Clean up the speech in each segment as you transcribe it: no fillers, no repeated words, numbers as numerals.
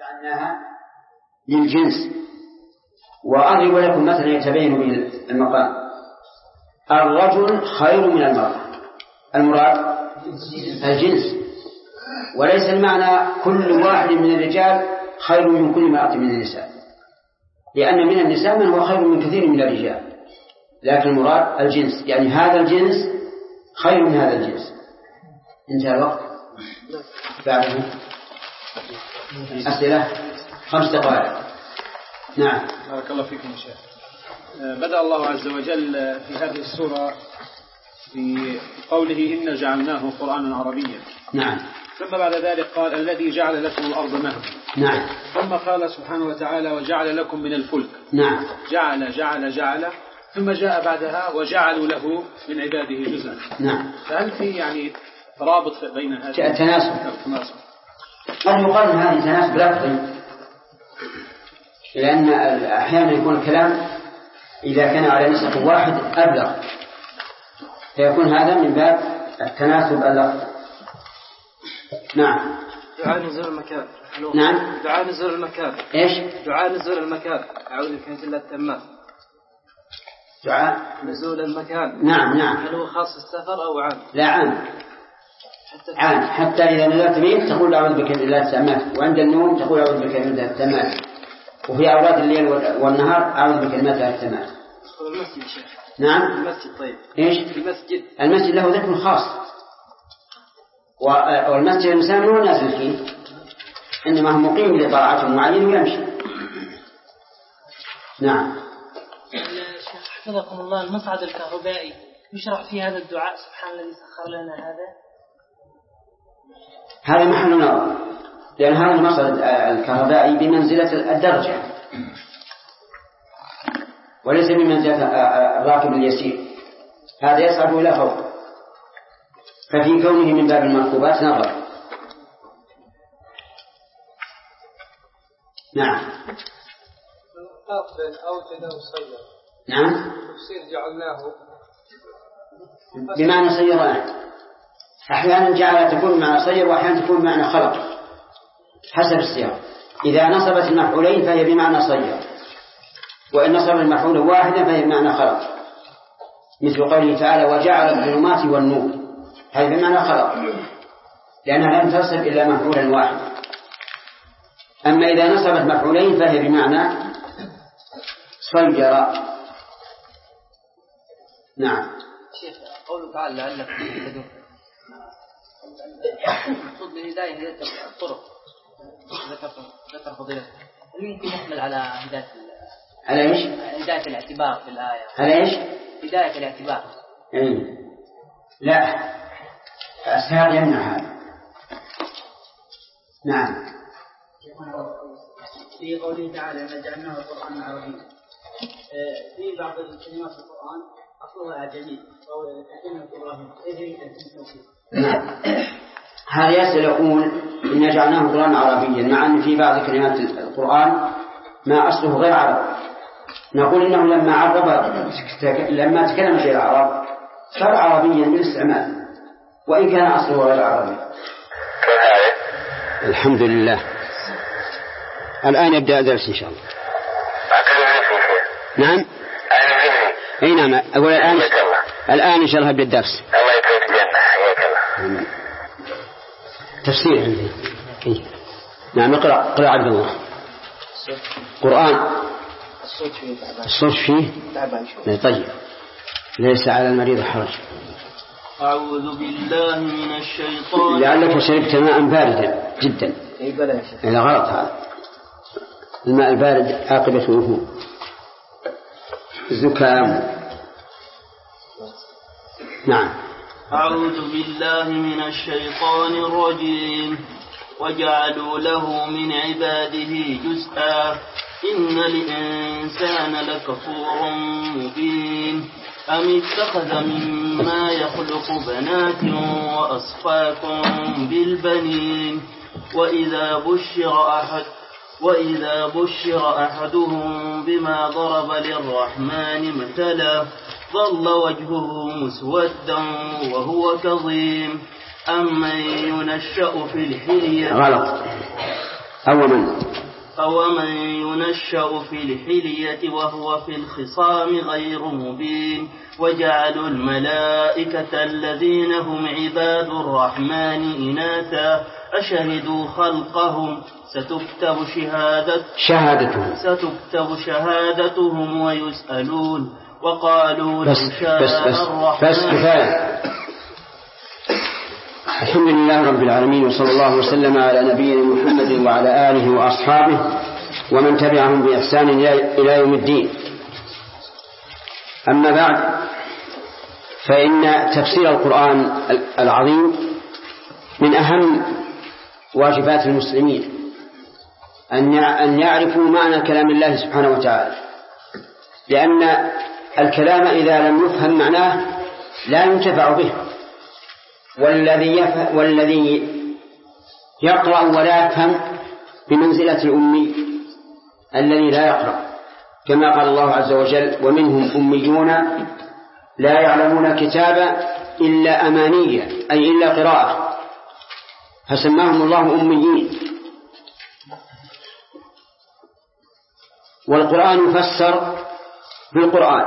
جعلناها للجنس. وأضرب لكم مثلا يتبين به المقام. الرجل خير من المرأة، المراد الجنس، وليس المعنى كل واحد من الرجال خير من كل امرأة من النساء، لأن من النساء من هو خير من كثير من الرجال، لكن المراد الجنس، يعني هذا الجنس خير من هذا الجنس. انتهى الوقت. بعده أسئلة 5 دقائق. نعم. بارك الله فيكم يا شيخ. بدأ الله عز وجل في هذه السورة بقوله إن جعلناه قرآنا عربيا. نعم. ثم بعد ذلك قال الذي جعل لكم الأرض مهدا. نعم. ثم قال سبحانه وتعالى وجعل لكم من الفلك. نعم. جعل ثم جاء بعدها وجعلوا له من عباده جزءا. نعم. فهل في يعني رابط بين هذه تناسب؟ قد يقال هذه تناسب لفظي، لأن أحيانا يكون الكلام إذا كان على نسق واحد أبلغ، فيكون هذا من باب التناسب اللفظي. نعم. دعاء نزول المكان. نعم. دعاء نزول المكان. إيش؟ دعاء نزول المكان. أعوذ بكلمة الله التامة. دعاء نزول المكان. نعم. هل هو خاص السفر أو عام؟ لا، عام. حتى إذا نزلت به تقول أعوذ بكلمة الله التامة، وعند النوم تقول أعوذ بكلمة الله التامة، وفي أوقات الليل والنهار أعوذ بكلمات الله التامة. المسجد شيخ. نعم. المسجد. طيب. إيش؟ المسجد له ذكر خاص، والمسجد الإنسان هو نازل فيه، إنما هو مقيم لطاعة معين ويمشي. نعم. حفظكم الله، المصعد الكهربائي يشرع فيه هذا الدعاء سبحان الذي سخر لنا هذا محل نظر، لأن هذا المصعد الكهربائي بمنزلة الدرجة وليس بمنزلة الراكب اليسير، هذا يصعد إلى فوق، ففي كونه من باب المركوبات نظر. نعم. أوجد وصير. نعم. تفسير جعلناه بمعنى صيران، أحيانا جعل تكون معنى صير، وأحيانا تكون معنى خلق، حسب السياق. إذا نصبت المفعولين فهي بمعنى صير، وإن نصب المفعول واحدا فهي بمعنى خلق، مثل قوله تعالى وجعل الظلمات والنور، هذه بمعنى خلق، لأنها لم تصب إلا مفعولا واحدا. أما إذا نصبت مفعولين فهي بمعنى صير. نعم. شيخ قوله تعالى لعلكم تهتدون، المقصود بالهداية الطرق، ذكر فضيلة، هل يمكن يحمل على هداية على إيش؟ هداية الاعتبار في الآية؟ على إيش؟ هداية الاعتبار. لا، السياق يمنع هذا. نعم. في قوله تعالى إن جعلناه قرآنا عربيا، في بعض الكلمات في القرآن أصلها أعجمي أو كلمة إبراهيم، إيه نعم. هذا يسأل يقول إن جعلناه قرآنا عربيا، مع أن في بعض كلمات القرآن ما أصله غير عربي، نقول إنه لما تكلم في العرب صار عربيا بالاستعمال، وإن كان أصله غير عربي. الحمد لله. الآن يبدأ الدرس إن شاء الله. نعم. أي نعم. أقول الآن إن شاء الله يبدأ الدرس. الله يكرمك الجنة، حياك الله. تفسير عندي. نعم. اقرأ عبد الله. قرآن. الصوت فيه طيب، ليس على المريض حرج. أعوذ بالله من الشيطان. لعلك شربت ماء باردا جدا. إلى غلط هذا. الماء البارد عاقبته زكام. نعم. أعوذ بالله من الشيطان الرجيم. وجعلوا له من عباده جزءا إن الإنسان لكفور مبين. أم اتخذ مما يخلق بنات وأصفاكم بالبنين. وإذا بشر أحدهم بما ضرب للرحمن مثلا ظل وجهه مسودا وهو كظيم. أمن ينشأ في الحلية. غلط. أو من ينشأ في الحلية وهو في الخصام غير مبين وجعلوا الملائكة الذين هم عباد الرحمن إناثا أشهدوا خلقهم ستكتب شهادتهم ويسألون وقالوا لو شاء الرحمن. بس كفاية. الحمد لله رب العالمين، وصلى الله وسلم على نبينا محمد وعلى آله وأصحابه ومن تبعهم بإحسان إلى يوم الدين. أما بعد، فإن تفسير القرآن العظيم من أهم واجبات المسلمين أن يعرفوا معنى كلام الله سبحانه وتعالى، لأن الكلام إذا لم يفهم معناه لا ينتفع به، والذي يقرأ ولا يفهم بمنزلة الأمي الذي لا يقرأ، كما قال الله عز وجل: ومنهم أميون لا يعلمون كتابا إلا أمانية، أي إلا قراءة، فسماهم الله أميين. والقرآن يفسر بالقرآن،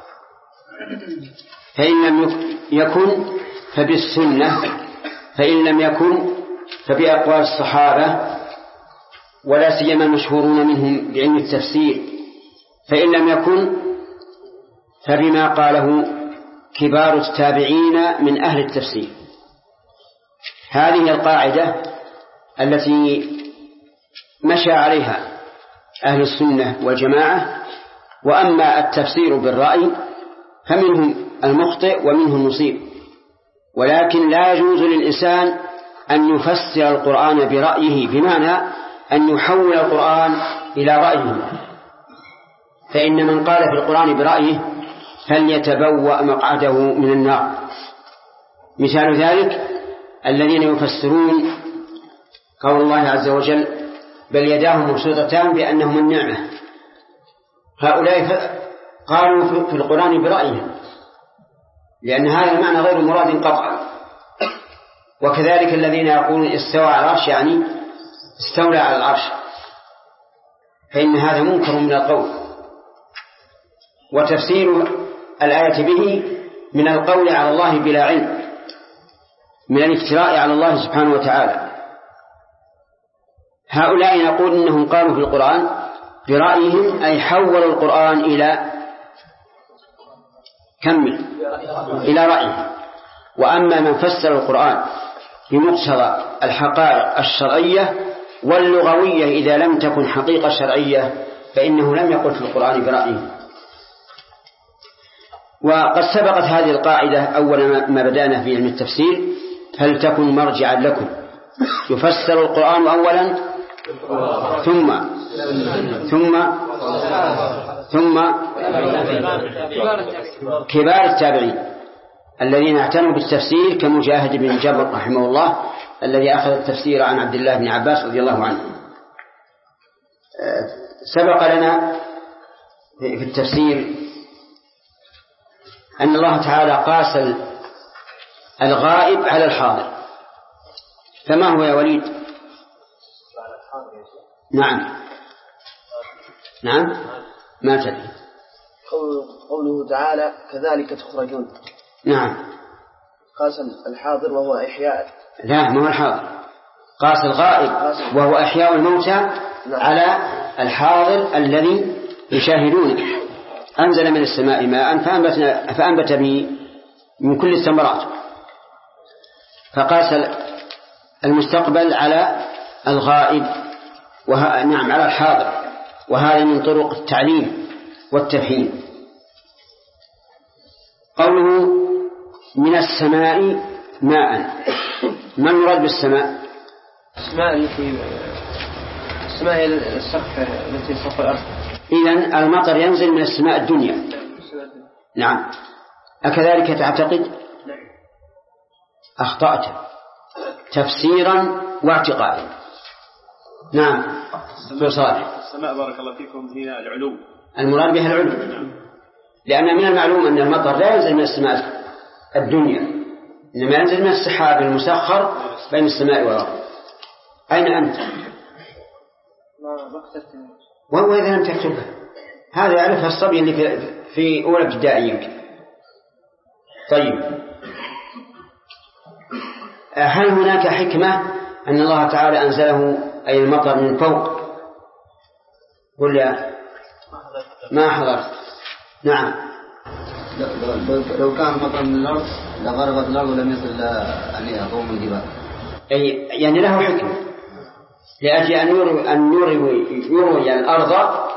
فإن لم يكن فبالسنة، فإن لم يكن فبأقوال الصحابة ولا سيما المشهورون منهم بعلم التفسير، فإن لم يكن فبما قاله كبار التابعين من أهل التفسير. هذه القاعدة التي مشى عليها أهل السنة والجماعة. وأما التفسير بالرأي فمنهم المخطئ ومنهم المصيب، ولكن لا يجوز للإنسان أن يفسر القرآن برأيه، بمعنى أن يحول القرآن إلى رأيه، فإن من قال في القرآن برأيه فليتبوأ مقعده من النار. مثال ذلك الذين يفسرون قول الله عز وجل: بل يداه مبسوطتان بأنهما النعمة. هؤلاء قالوا في القرآن برأيهم، لأن هذا المعنى غير مراد قطعا. وكذلك الذين يقولون استوى على العرش يعني استولى على العرش، فإن هذا منكر من القول. وتفسير الآية به من القول على الله بلا علم، من الافتراء على الله سبحانه وتعالى. هؤلاء نقول إنهم قالوا في القرآن برأيهم، أي حولوا القرآن إلى رأيه. وأما من فسر القرآن بمقتضى الحقائق الشرعية واللغوية إذا لم تكن حقيقة شرعية فإنه لم يقل في القرآن برأيه. وقد سبقت هذه القاعدة أول ما بدأنا في علم التفسير: هل تكن مرجعا لكم. يفسر القرآن أولا ثم كبار التابعين الذين اعتنوا بالتفسير كمجاهد بن جبر رحمه الله الذي أخذ التفسير عن عبد الله بن عباس رضي الله عنه. سبق لنا في التفسير أن الله تعالى قاس الغائب على الحاضر، فما هو يا وليد؟ نعم ما تدري. قوله تعالى: كذلك تخرجون. نعم. قاس الحاضر وهو إحياء. لا، ما هو الحاضر، قاس الغائب وهو إحياء الموتى على الحاضر الذي يشاهدونه. أنزل من السماء ماء فأنبت به من كل الثمرات، فقاس المستقبل على الغائب نعم على الحاضر، وهذا من طرق التعليم والتفهيم. قوله من السماء ماء، ما المراد بالسماء؟ السماء هي السقف التي فوق الأرض. إذن المطر ينزل من السماء الدنيا. نعم. أكذلك تعتقد؟ أخطأت تفسيرا واعتقادا. نعم. السماء بارك الله فيكم هي العلو، المراد بها العلو، لأن من المعلوم أن المطر لا ينزل من السماء الدنيا، إنما ينزل من السحاب المسخر بين السماء والأرض. أين أنت؟ وإذا لم تكتبها هذا يعرفها الصبي اللي في أولى ابتدائي يمكن. طيب، هل هناك حكمة أن الله تعالى أنزله أي المطر من فوق؟ قل يا ما حضرت. نعم، لو كان مطر من الأرض لغرقت الأرض ولم يصل أن يقوم الجبال. يعني له حكمة لأجل أن يروي الأرض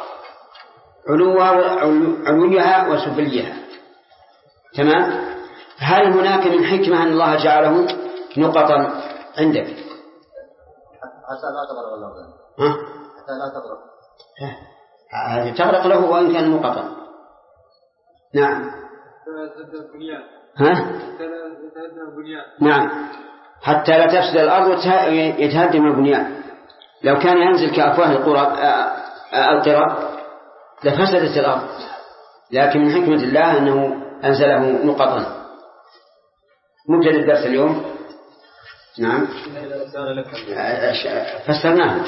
علوها وسفليها. تمام. هل هناك من حكمة أن الله جعله نقطا عندك حتى لا تغرق الأرض؟ حتى لا تغرق، هذه تغرق له وإن كان نقطا. نعم. نعم، حتى لا تفسد الأرض ويتهدم البنيان. لو كان ينزل كأفواه القرى لفسدت الأرض، لكن من حكمة الله أنه أنزله نقطا. مبتدأ الدرس اليوم. نعم، فسرناه.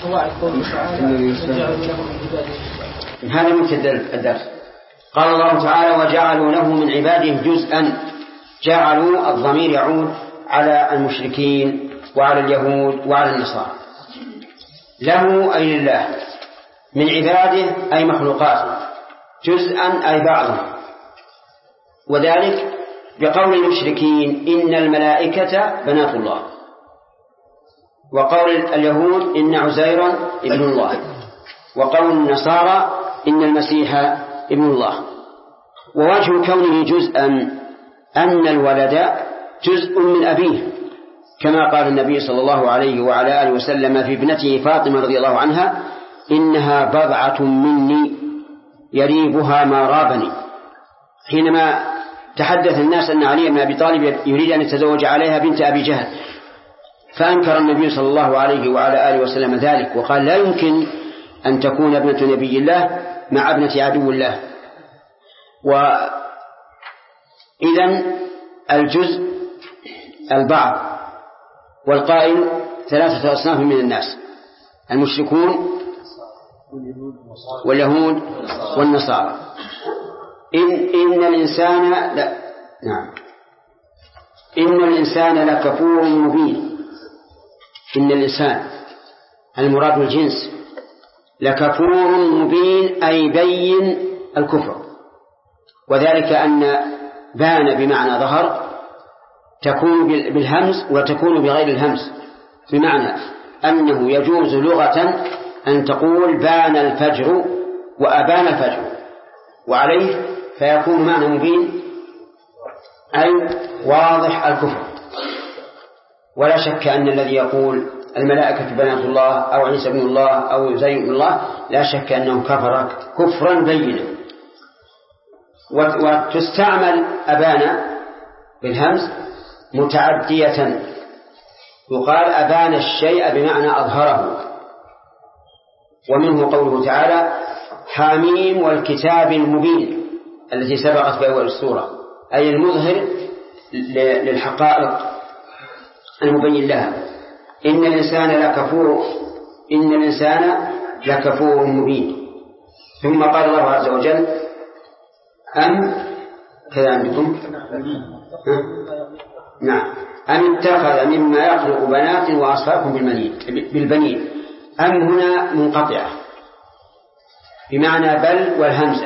هذا مبتدأ الدرس. قال الله تعالى: وجعلوا له من عباده جزءا. جعلوا الضمير يعود على المشركين وعلى اليهود وعلى النصارى. له أي لله، من عباده أي مخلوقاته، جزءا أي بعضا، وذلك بقول المشركين إن الملائكة بنات الله، وقول اليهود إن عزيرا ابن الله، وقول النصارى إن المسيح ابن الله. ووجه كونه جزءا أن الولد جزء من أبيه، كما قال النبي صلى الله عليه وعلى آله وسلم في ابنته فاطمة رضي الله عنها: إنها بضعة مني يريبها ما رابني، حينما تحدث الناس أن علي بن أبي طالب يريد أن يتزوج عليها بنت أبي جهل، فأنكر النبي صلى الله عليه وعلى آله وسلم ذلك، وقال: لا يمكن أن تكون ابنة نبي الله مع ابنة عدو الله. وإذن الجزء البعض، والقائل 3 أصناف من الناس: المشركون واليهود والنصارى. إن الإنسان لكفور مبين. إن الإنسان المراد الجنس لكفور مبين أي بين الكفر، وذلك أن بان بمعنى ظهر تكون بالهمز وتكون بغير الهمز، بمعنى أنه يجوز لغة أن تقول بان الفجر وأبان الفجر، وعليه فيكون معنى مبين أي واضح الكفر. ولا شك أن الذي يقول الملائكة بنات الله أو عيسى ابن الله أو زي ابن الله لا شك أنه كفر كفرا بينا. وتستعمل أبان بالهمز متعدية، يقال أبان الشيء بمعنى أظهره. ومنه قوله تعالى: حاميم والكتاب المبين، التي سبقت في أول السورة، أي المظهر للحقائق المبين لها. إن الإنسان لكفور مبين. ثم قال الله عز وجل: أم كذا عندكم؟ نعم، أم اتخذ مما يخلق بنات وأصفاكم بالبنين. أم هنا منقطعة بمعنى بل والهمزة.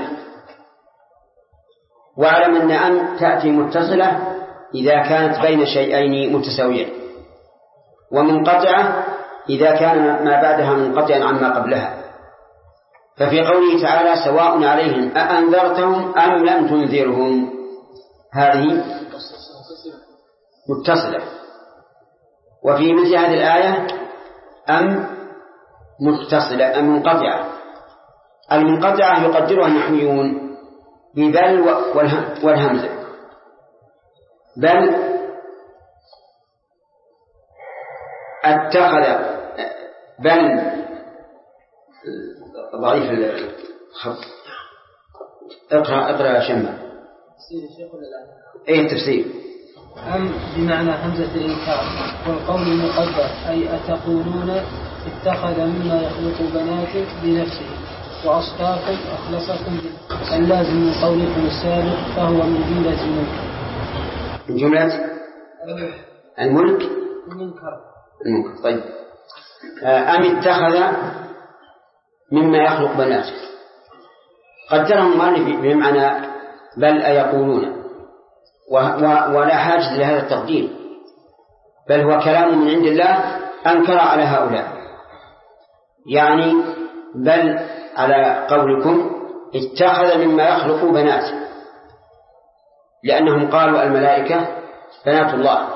واعلم أن أم تأتي متصلة إذا كانت بين شيئين متساويين، ومنقطعة إذا كان ما بعدها منقطعا عما قبلها. ففي قوله تعالى: سواء عليهم أأنذرتهم أم لم تنذرهم، هذه متصلة. وفي مثل هذه الآية أم متصلة أم منقطعة. المنقطعة يقدرها النحويون ببل والهمزة. بل اتخذ، بل ضعيف الخط. اقرأ شمع. تفسير الشيخ ولا لا؟ ايه التفسير. أم بمعنى همزة الإنكار، والقول المقدر أي أتقولون اتخذ مما يخلق بنات بنفسه وأصفاكم أخلصكم به، اللازم من قولكم السابق فهو من جملة الملك. من جملة الملك المنكر. طيب. أم اتخذ مما يخلق بنات، قدره المؤلف بمعنى بل أيقولون، ولا حاجة لهذا التقدير، بل هو كلام من عند الله أنكر على هؤلاء، يعني بل على قولكم اتخذ مما يخلق بنات، لأنهم قالوا الملائكة بنات الله،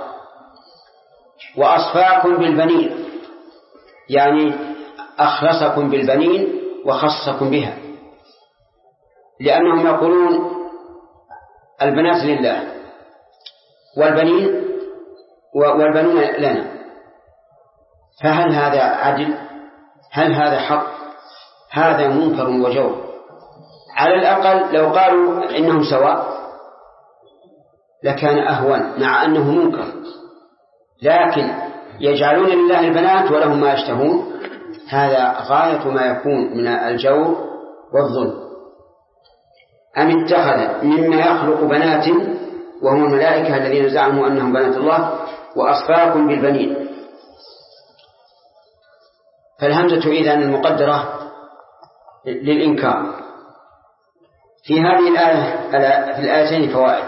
وأصفاكم بالبنين يعني أخلصكم بالبنين وخصكم بها، لأنهم يقولون البنات لله والبنون لنا، فهل هذا عدل؟ هل هذا حق؟ هذا منكر وجور. على الأقل لو قالوا إنهم سواء لكان أهون، مع أنه منكر، لكن يجعلون لله البنات ولهم ما يشتهون، هذا غاية ما يكون من الجور والظلم. أم اتخذ مما يخلق بنات وهم الملائكة الذين زعموا أنهم بنات الله وأصفاكم بالبنين، فالهمزة إذن المقدرة للإنكار. في هذه الآية في الآيتين فوائد،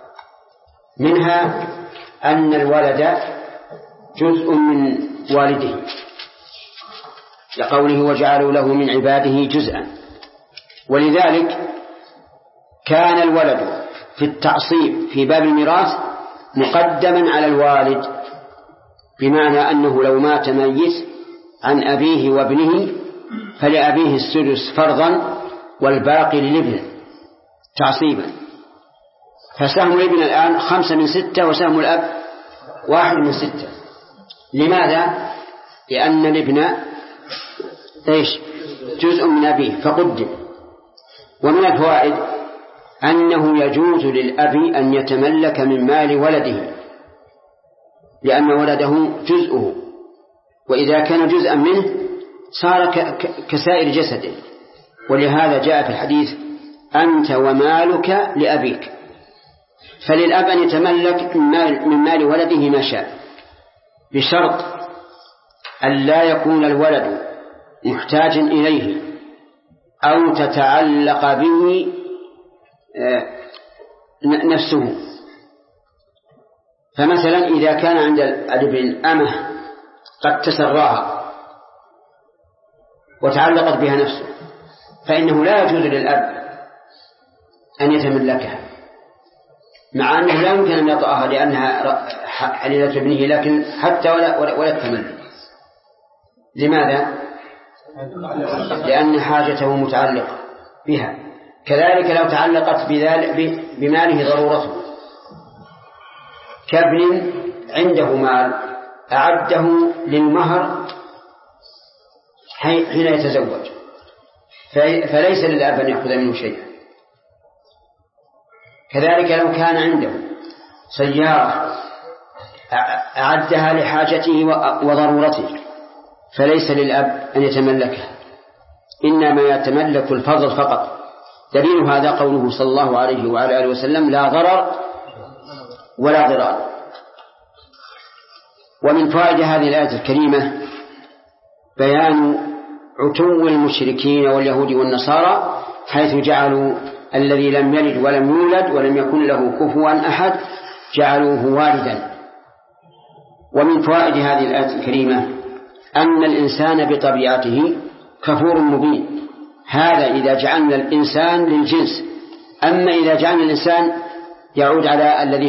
منها أن الولد جزء من والده لقوله وجعلوا له من عباده جزءا، ولذلك كان الولد في التعصيب في باب الميراث مقدما على الوالد، بمعنى أنه لو مات ميت عن أبيه وابنه فلأبيه السدس فرضا والباقي للابن تعصيبا، فسهم الابن الآن 5 من 6 وسهم الأب 1 من 6. لماذا؟ لأن الابن جزء من أبيه فقدم. ومن الفوائد أنه يجوز للأب أن يتملك من مال ولده، لأن ولده جزءه، وإذا كان جزءا منه صار كسائر جسده، ولهذا جاء في الحديث أنت ومالك لأبيك، فللأب أن يتملك من مال ولده ما شاء، بشرط أن لا يكون الولد محتاجا إليه أو تتعلق به نفسه. فمثلا إذا كان عند الابن أمه قد تسراها وتعلقت بها نفسه، فإنه لا يجوز للأب أن يتملكها، مع أنه لا يمكن أن يطأها لأنها حليلة ابنه، لكن حتى ولا تملك. لماذا؟ لأن حاجته متعلقة بها. كذلك لو تعلقت بماله ضرورته، كابن عنده مال أعده للمهر حين يتزوج، فليس للأب أن يأخذ منه شيئا. كذلك لو كان عنده سيارة أعدها لحاجته وضرورته، فليس للأب أن يتملكها، إنما يتملك الفضل فقط. دليل هذا قوله صلى الله عليه وعلى آله وسلم لا ضرر ولا ضرار. ومن فوائد هذه الآية الكريمة بيان عتو المشركين واليهود والنصارى، حيث جعلوا الذي لم يلد ولم يولد ولم يكن له كفوا أحد جعلوه والدا. ومن فوائد هذه الآية الكريمة أن الإنسان بطبيعته كفور مبين، هذا إذا جعلنا الإنسان للجنس. أما إذا جعلنا الإنسان يعود على الذي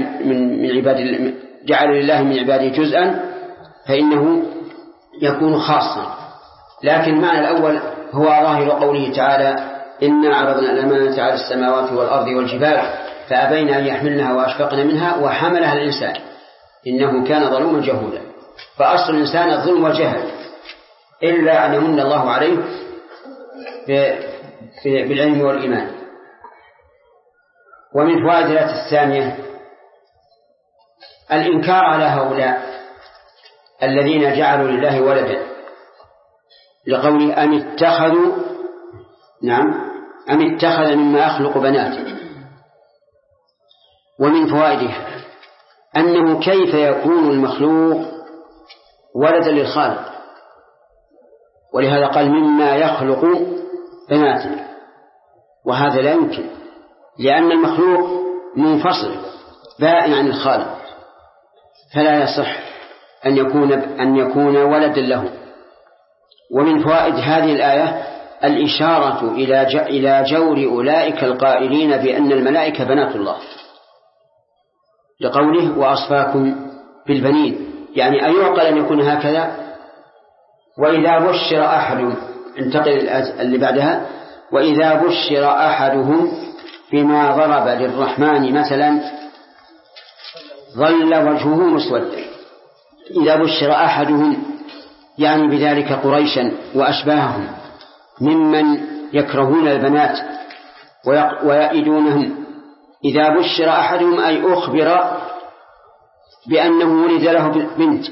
جعل لله من عباده جزءا فإنه يكون خاصا. لكن المعنى الأول هو ظاهر قوله تعالى إنا عرضنا الأمانة على السماوات والأرض والجبال فأبين أن يحملنها وأشفقن منها وحملها الإنسان إنه كان ظلوما جهولا. فأصل الإنسان الظلم والجهل، إلا أن يمن الله عليه بالعلم والإيمان. ومن فوائد الآية الثانية الإنكار على هؤلاء الذين جعلوا لله ولدا، لقوله أم اتخذ مما يخلق بنات. ومن فوائده أنه كيف يكون المخلوق ولدا للخالق، ولهذا قال مما يخلق بنات، وهذا لا يمكن، لأن المخلوق منفصل بائن عن الخالق، فلا يصح أن يكون ولدا له. ومن فوائد هذه الآية الإشارة إلى جور أولئك القائلين بأن الملائكة بنات الله، لقوله وأصفاكم بالبنين، يعني أيعقل أن يكون هكذا. وإذا بشر أحد، انتقل اللي بعدها، وإذا بشر أحدهم بما ضرب للرحمن مثلا ظل وجهه مسودا. إذا بشر أحدهم يعني بذلك قريشا وأشباههم ممن يكرهون البنات ويئدونهم. إذا بشر أحدهم أي أخبر بأنه ولد له بنت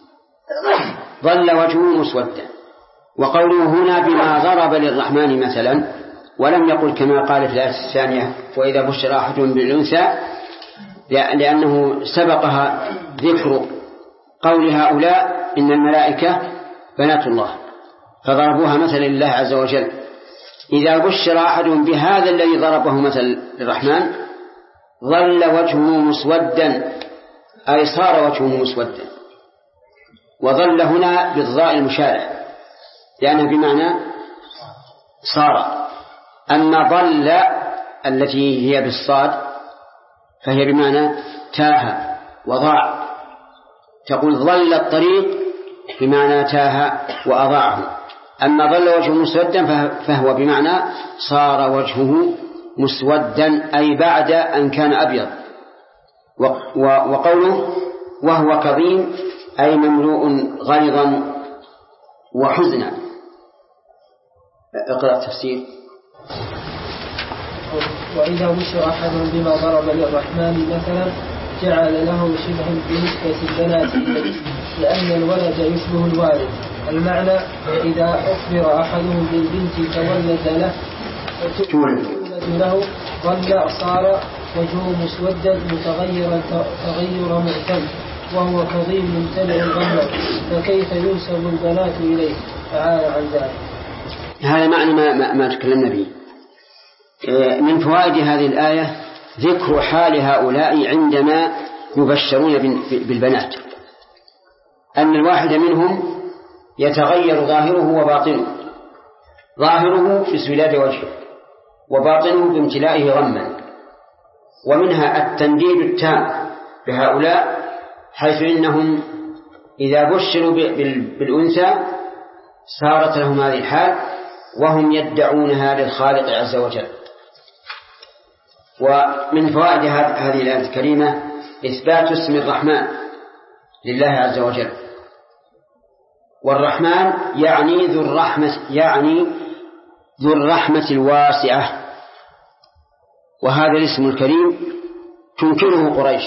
ظل وجهه مسودا. وقوله هنا بما ضرب للرحمن مثلا، ولم يقل كما قال في الآية الثانية وإذا بشر أحدهم بالأنثى، لأنه سبقها ذكر قول هؤلاء إن الملائكة بنات الله فضربوها مثلا لله عز وجل. إذا بشر أحدهم بهذا الذي ضربه مثل للرحمن ظل وجهه مسودا، أي صار وجهه مسودا. وظل هنا بالضاء المشارع لأنه بمعنى صار. أما ظل التي هي بالصاد فهي بمعنى تاه وضاع. تقول ظل الطريق بمعنى تاه وأضاعه. أما ظل وجهه مسودا فهو بمعنى صار وجهه مسودا، أي بعد أن كان أبيض. وقوله وهو كظيم أي مملوء غيظا وحزنا. اقرأ التفسير. وإذا بشر أحد بما ضرب للرحمن مثلا جعل له شبها بنسبة البنات لأن الولد يشبه الوالد. المعنى إذا أخبر أحدهم بالبنت تولد له ظل صار وجهه مسودا متغيرا تغير معتم وهو كظيم ممتلئ الغمة، فكيف ينسب البنات إليه تعالى عن ذلك. هذا معنى ما تكلمنا به. من فوائد هذه الآية ذكر حال هؤلاء عندما يبشرون بالبنات، أن الواحد منهم يتغير ظاهره وباطنه، ظاهره بسوداد وجهه وباطنه بامتلائه غما. ومنها التنديد التام بهؤلاء، حيث إنهم إذا بشروا بالأنثى صارت لهم هذه الحال وهم يدعونها للخالق عز وجل. ومن فوائد هذه الآية الكريمة إثبات اسم الرحمن لله عز وجل. والرحمن يعني ذو الرحمة الواسعة، وهذا الاسم الكريم تنكره قريش.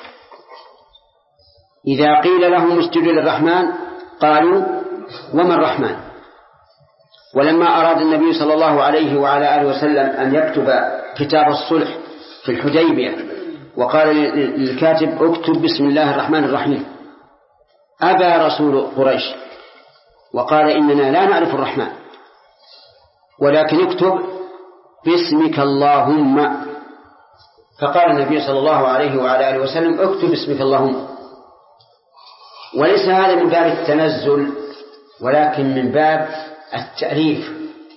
إذا قيل لهم اسجدوا للرحمن قالوا وما الرحمن. ولما أراد النبي صلى الله عليه وعلى آله وسلم أن يكتب كتاب الصلح في الحديبية وقال للكاتب اكتب بسم الله الرحمن الرحيم، أبى رسول قريش وقال إننا لا نعرف الرحمن ولكن اكتب باسمك اللهم. فقال النبي صلى الله عليه وعلى آله وسلم اكتب باسمك اللهم. وليس هذا من باب التنزل ولكن من باب التأليف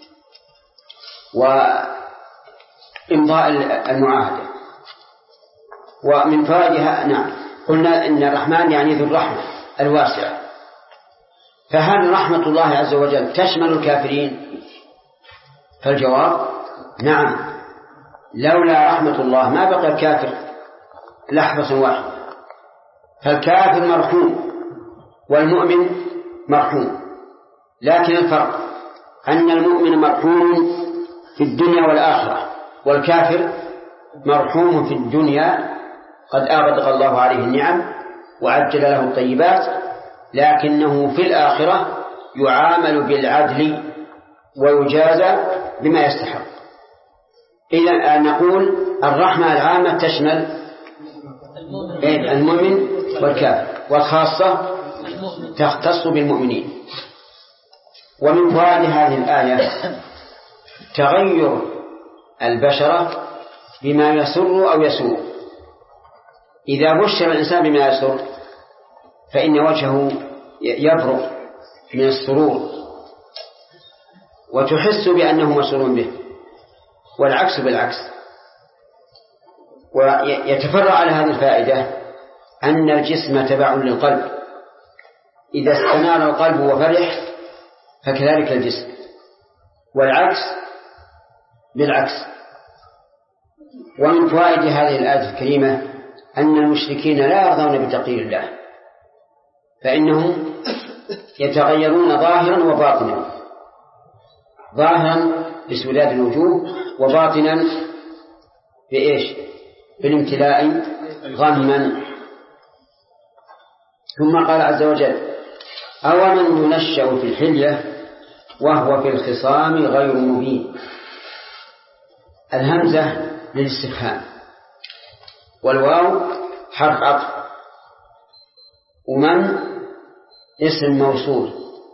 وإمضاء المعاهدة. ومن فوائدها قلنا إن الرحمن يعني ذو الرحمة الواسعة. فهل رحمة الله عز وجل تشمل الكافرين؟ فالجواب نعم، لولا رحمة الله ما بقى الكافر لحظة واحدة. فالكافر مرحوم والمؤمن مرحوم، لكن الفرق أن المؤمن مرحوم في الدنيا والآخرة، والكافر مرحوم في الدنيا قد أغدق الله عليه النعم وعجل له الطيبات، لكنه في الآخرة يعامل بالعدل ويجازى بما يستحق. إذا نقول الرحمة العامة تشمل المؤمن والكافر، والخاصة تختص بالمؤمنين. ومن فوائد هذه الآية تغير البشرة بما يسر أو يسوء. إذا بشر الإنسان بما يسر فإن وجهه يبرق من السرور وتحس بأنه مسرور به، والعكس بالعكس. ويتفرع على هذه الفائدة أن الجسم تبع للقلب، إذا استنار القلب وفرح فكذلك الجسم، والعكس بالعكس. ومن فوائد هذه الآية الكريمة أن المشركين لا يرضون بتقدير الله، فإنهم يتغيرون ظاهرا وباطنا، ظاهرا بسوداد الوجوه، وباطنا بإيش؟ بالامتلاء غما. ثم قال عز وجل: أومن ينشأ في الحلية وهو في الخصام غير مبين. الهمزة للاستفهام، والواو حرف عطف، ومن اسم موصول،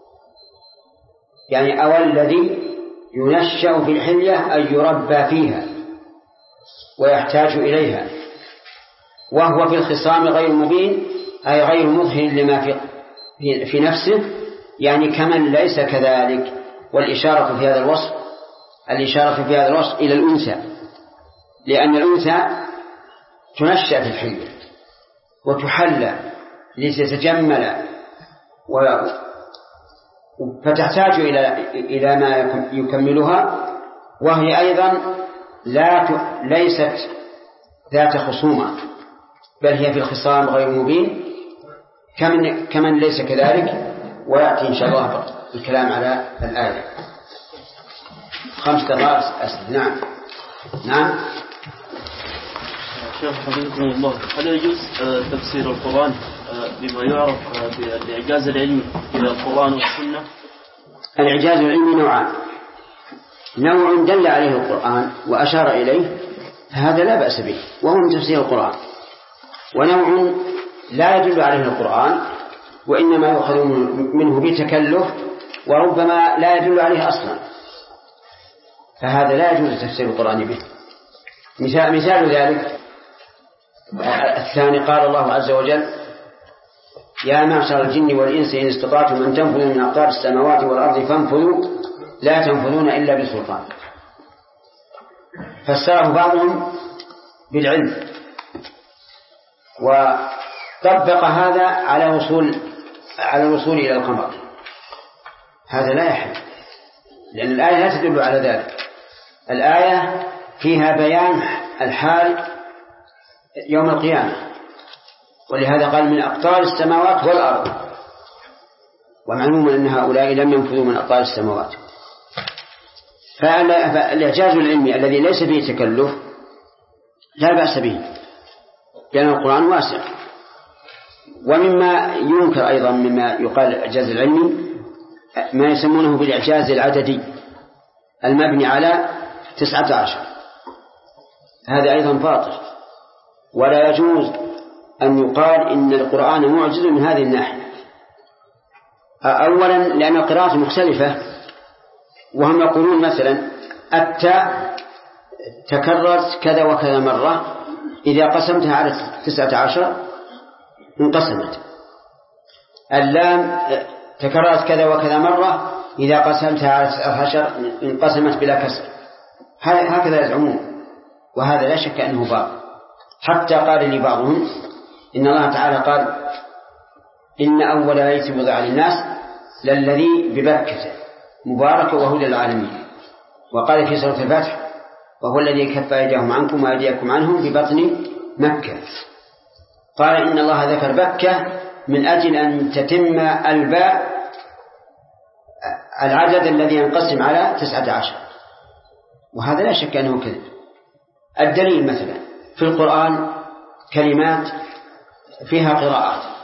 يعني أو الذي ينشأ في الحلية أي يربى فيها ويحتاج إليها، وهو في الخصام غير مبين أي غير مظهر لما في نفسه، يعني كمن ليس كذلك. والإشارة في هذا الوصف إلى الأنثى، لأن الأنثى تنشأ في الحلية وتحلى لتتجمل فتحتاج إلى ما يكملها، وهي أيضا ليست ذات خصومة، بل هي في الخصام غير مبين كمن ليس كذلك. ويأتي إن شاء الله الكلام على الآية. 5 دقائق. نعم. شيخ حفظكم الله، هل يجوز تفسير القرآن بما يعرف بالإعجاز العلمي إلى القرآن والسنة؟ الإعجاز العلمي نوعان: نوع دل عليه القرآن وأشار إليه فهذا لا بأس به وهو من تفسير القرآن، ونوع لا يدل عليه القرآن وإنما يؤخذ منه بتكلف وربما لا يدل عليه أصلا، فهذا لا يجوز تفسير القرآن به. مثال ذلك الثاني: قال الله عز وجل: يا معشر الجن والإنس إن استطعتم أن تنفذوا من أقطار السماوات والأرض فانفذوا لا تنفذون إلا بسلطان. فسره بعضهم بالعلم، وطبق هذا على الوصول إلى القمر. هذا لا يحل، لأن الآية لا تدل على ذلك. الآية فيها بيان الحال يوم القيامة، ولهذا قال من أقطار السماوات والأرض، ومعلوم أن هؤلاء لم ينفذوا من أقطار السماوات. فالإعجاز العلمي الذي ليس فيه تكلف لا بأس به، لأن القرآن واسع. ومما ينكر أيضا مما يقال الإعجاز العلمي ما يسمونه بالإعجاز العددي المبني على 19. هذا أيضا باطل، ولا يجوز أن يقال إن القرآن معجز من هذه الناحية. أولا لأن القراءات مختلفة، وهم يقولون مثلا التاء تكررت كذا وكذا مرة، إذا قسمتها على 19 انقسمت. اللام تكررت كذا وكذا مرة، إذا قسمتها على 19 انقسمت بلا كسر. هكذا يزعمون، وهذا لا شك أنه باطل. حتى قال لي بعضهم إن الله تعالى قال: إن أول بيت وضع للناس للذي ببكة مبارك وهدى للعالمين. وقال في سورة الفتح: وهو الذي كف أيديهم عنكم وأيديكم عنهم ببطن مكة. قال إن الله ذكر بكة من أجل أن تتم الباء العدد الذي ينقسم على 19، وهذا لا شك أنه كذب. الدليل مثلا في القرآن كلمات فيها قراءات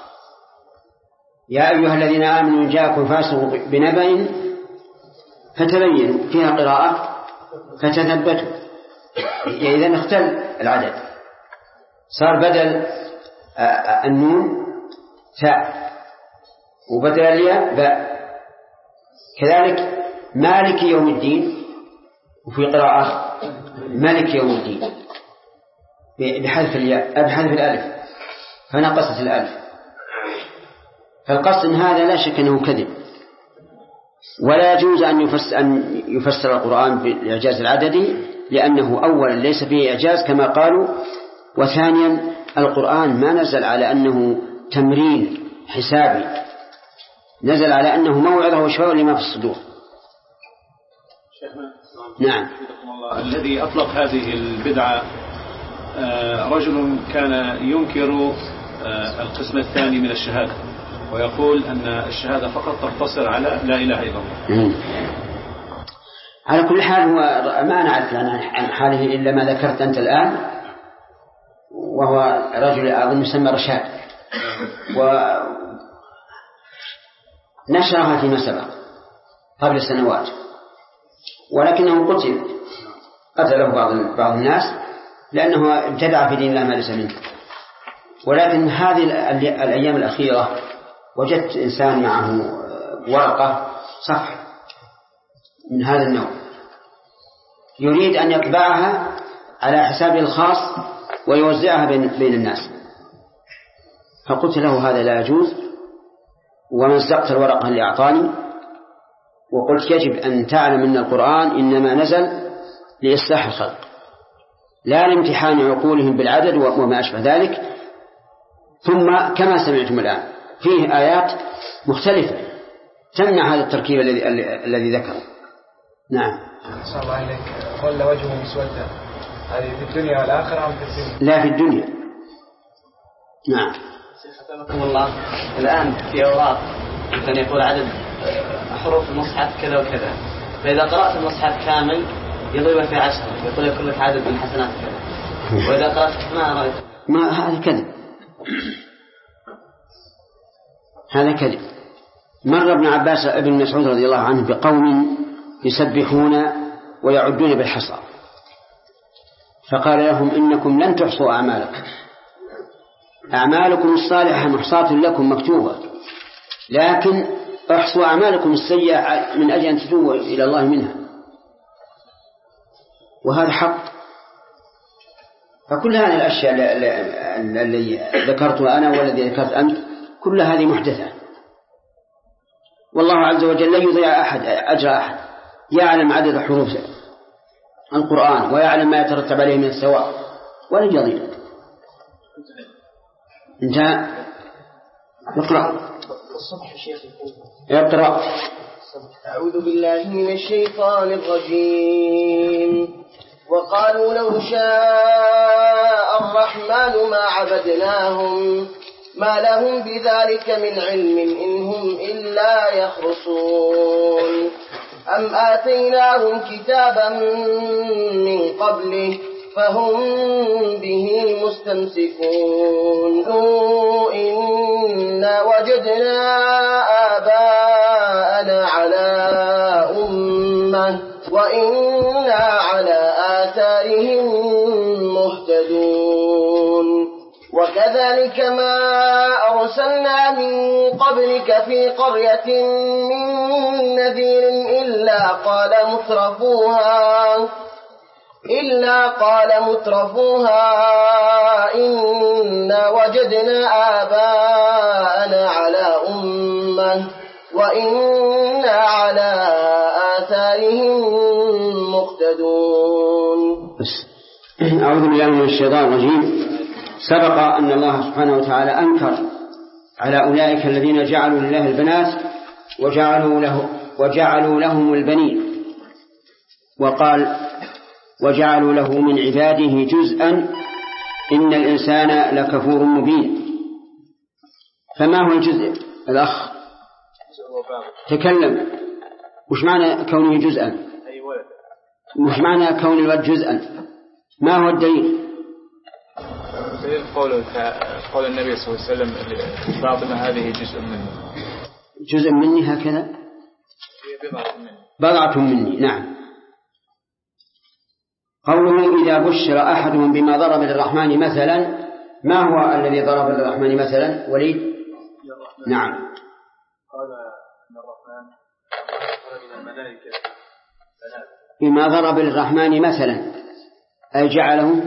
يا أيها الذين آمنوا إن جاءكم فاسق بنبأ فتبينوا، فيها قراءة فتثبتوا، إذن اختل العدد، صار بدل النون تاء وبدل الياء باء. كذلك مالك يوم الدين، وفي قراءة مالك يوم الدين بحذف الألف فنقصت الألف. فالقصد إن هذا لا شك أنه كذب، ولا يجوز أن يفسر القرآن بالإعجاز العددي، لأنه أولا ليس فيه إعجاز كما قالوا، وثانيا القرآن ما نزل على أنه تمرين حسابي، نزل على أنه موعظة وشفاء لما في الصدور. نعم. الذي أطلق هذه البدعة رجل كان ينكر القسم الثاني من الشهادة، ويقول أن الشهادة فقط تقتصر على لا إله إلا الله. على كل حال هو ما نعرف عن حاله إلا ما ذكرت أنت الآن، وهو رجل أظن يسمى رشاد، ونشرها فيما سبق قبل سنوات، ولكنه قتله بعض الناس لأنه ابتدع في دين الله ما ليس منه. ولكن هذه الأيام الأخيرة وجدت إنسان معه ورقة صفحة من هذا النوع يريد أن يطبعها على حسابه الخاص ويوزعها بين الناس، فقلت له هذا لا يجوز، ومزقت الورقة اللي أعطاني وقلت يجب أن تعلم أن القرآن إنما نزل لإصلاح الخلق لا لامتحان عقولهم بالعدد وما أشبه ذلك. ثم كما سمعتم الآن فيه آيات مختلفة تمنع هذا التركيب الذي ذكره. نعم. صلى الله عليك. ظل وجهه مسودا، هذه في الدنيا والآخرة أم في الدنيا؟ لا في الدنيا. نعم. سبحانكم الله. الآن في أوراق مثلا يقول عدد حروف المصحف كذا وكذا، فإذا قرأت المصحف كامل يضرب في 10 يقول لك كلك عدد من حسنات كذا، وإذا قرأت ما رأيت ما هذا كذب، هذا كذب. مر ابن عباس ابن مسعود رضي الله عنه بقوم يسبحون ويعدون بالحصى، فقال لهم إنكم لن تحصوا أعمالكم الصالحة محصاة لكم مكتوبة، لكن احصوا أعمالكم السيئة من أجل أن تتوبوا إلى الله منها، وهذا حق. فكل هذه الأشياء التي ذكرتها أنا والذي ذكرت أنت كل هذه محدثة، والله عز وجل لا يضيع أجر أحد، يعلم عدد حروف القرآن ويعلم ما يترتب عليه من الثواب ولن يضيع. انتهى. اقرأ. اقرأ. أعوذ بالله من الشيطان الرجيم. وقالوا لو شاء الرحمن ما عبدناهم ما لهم بذلك من علم إن هم إلا يخرصون. أم آتيناهم كتابا من قبله فهم به مستمسكون. إنا وجدنا آباءنا على أمة وإنا على آثارهم مهتدون. وكذلك ما أرسلنا من قبلك في قرية من نذير إلا قال مترفوها إنا وجدنا آباءنا على أمة وإنا على آثارهم مقتدون. أعوذ بالله من الشيطان الرجيم. سبق أن الله سبحانه وتعالى أنكر على أولئك الذين جعلوا لله البنات وجعلوا لهم البنين، وقال وجعلوا له من عباده جزءا إن الإنسان لكفور مبين. فما هو الجزء؟ الأخ تكلم. وش معنى كونه جزءا؟ وش معنى كون الولد جزءا؟ ما هو الدليل؟ قول النبي صلى الله عليه وسلم فاطمة هذه جزء مني هكذا بضعة مني. نعم. قوله إذا بشر أحدهم بما ضرب للرحمن مثلا، ما هو الذي ضرب للرحمن مثلا وليد؟ نعم. قال إن الرحمن ضرب الملائكة بما ضرب للرحمن مثلا أي جعل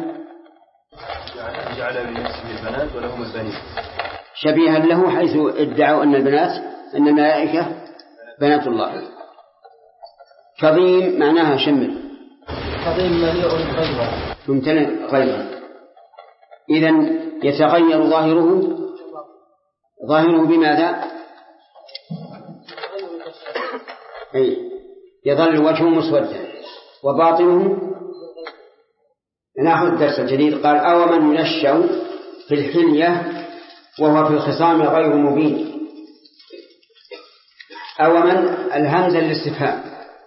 لنفسه البنات ولهم البنين شبيها له، حيث ادعوا أن الملائكة بنات الله. كظيم معناها شمل، كظيم مليء غيظا ممتلئ غيظا. إذن يتغير ظاهره بماذا؟ يظل وجهه مسودا وباطنه. نأخذ الدرس الجديد. قال أو من ينشأ في الحلية وهو في الخصام غير مبين. أو من الهمزة للاستفهام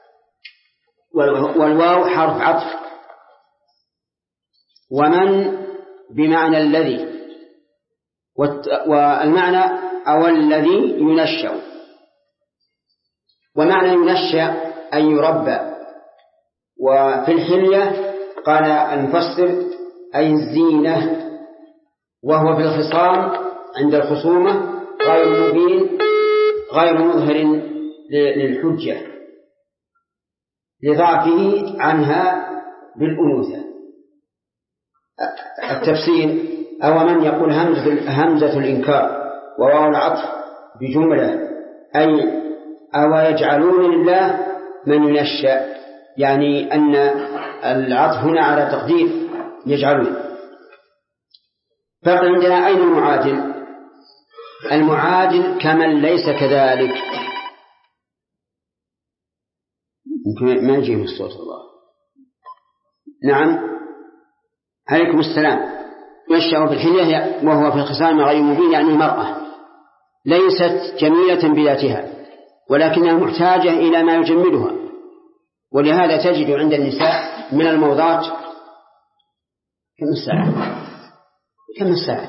والواو حرف عطف، ومن بمعنى الذي، والمعنى أو الذي ينشأ. ومعنى ينشأ أن يربى. وفي الحلية قال المفسر أي الزينة، وهو في الخصام عند الخصومة غير مبين غير مظهر للحجة لضعفه عنها بالأنوثة. التفسير أو من يقول همزة الإنكار وواو العطف بجملة، أي أو يجعلون لله من ينشأ، يعني أن العطف هنا على تقدير يجعلون. فقال عندنا أين المعادل؟ المعادل كمن ليس كذلك. ممكن ما يجيهم الصوت الله. نعم عليكم السلام. ينشأ في الحلية وهو في الخصام غير مبين، يعني المرأة ليست جميلة بذاتها ولكنها محتاجة إلى ما يجملها، ولهذا تجد عند النساء من الموضات كم الساعة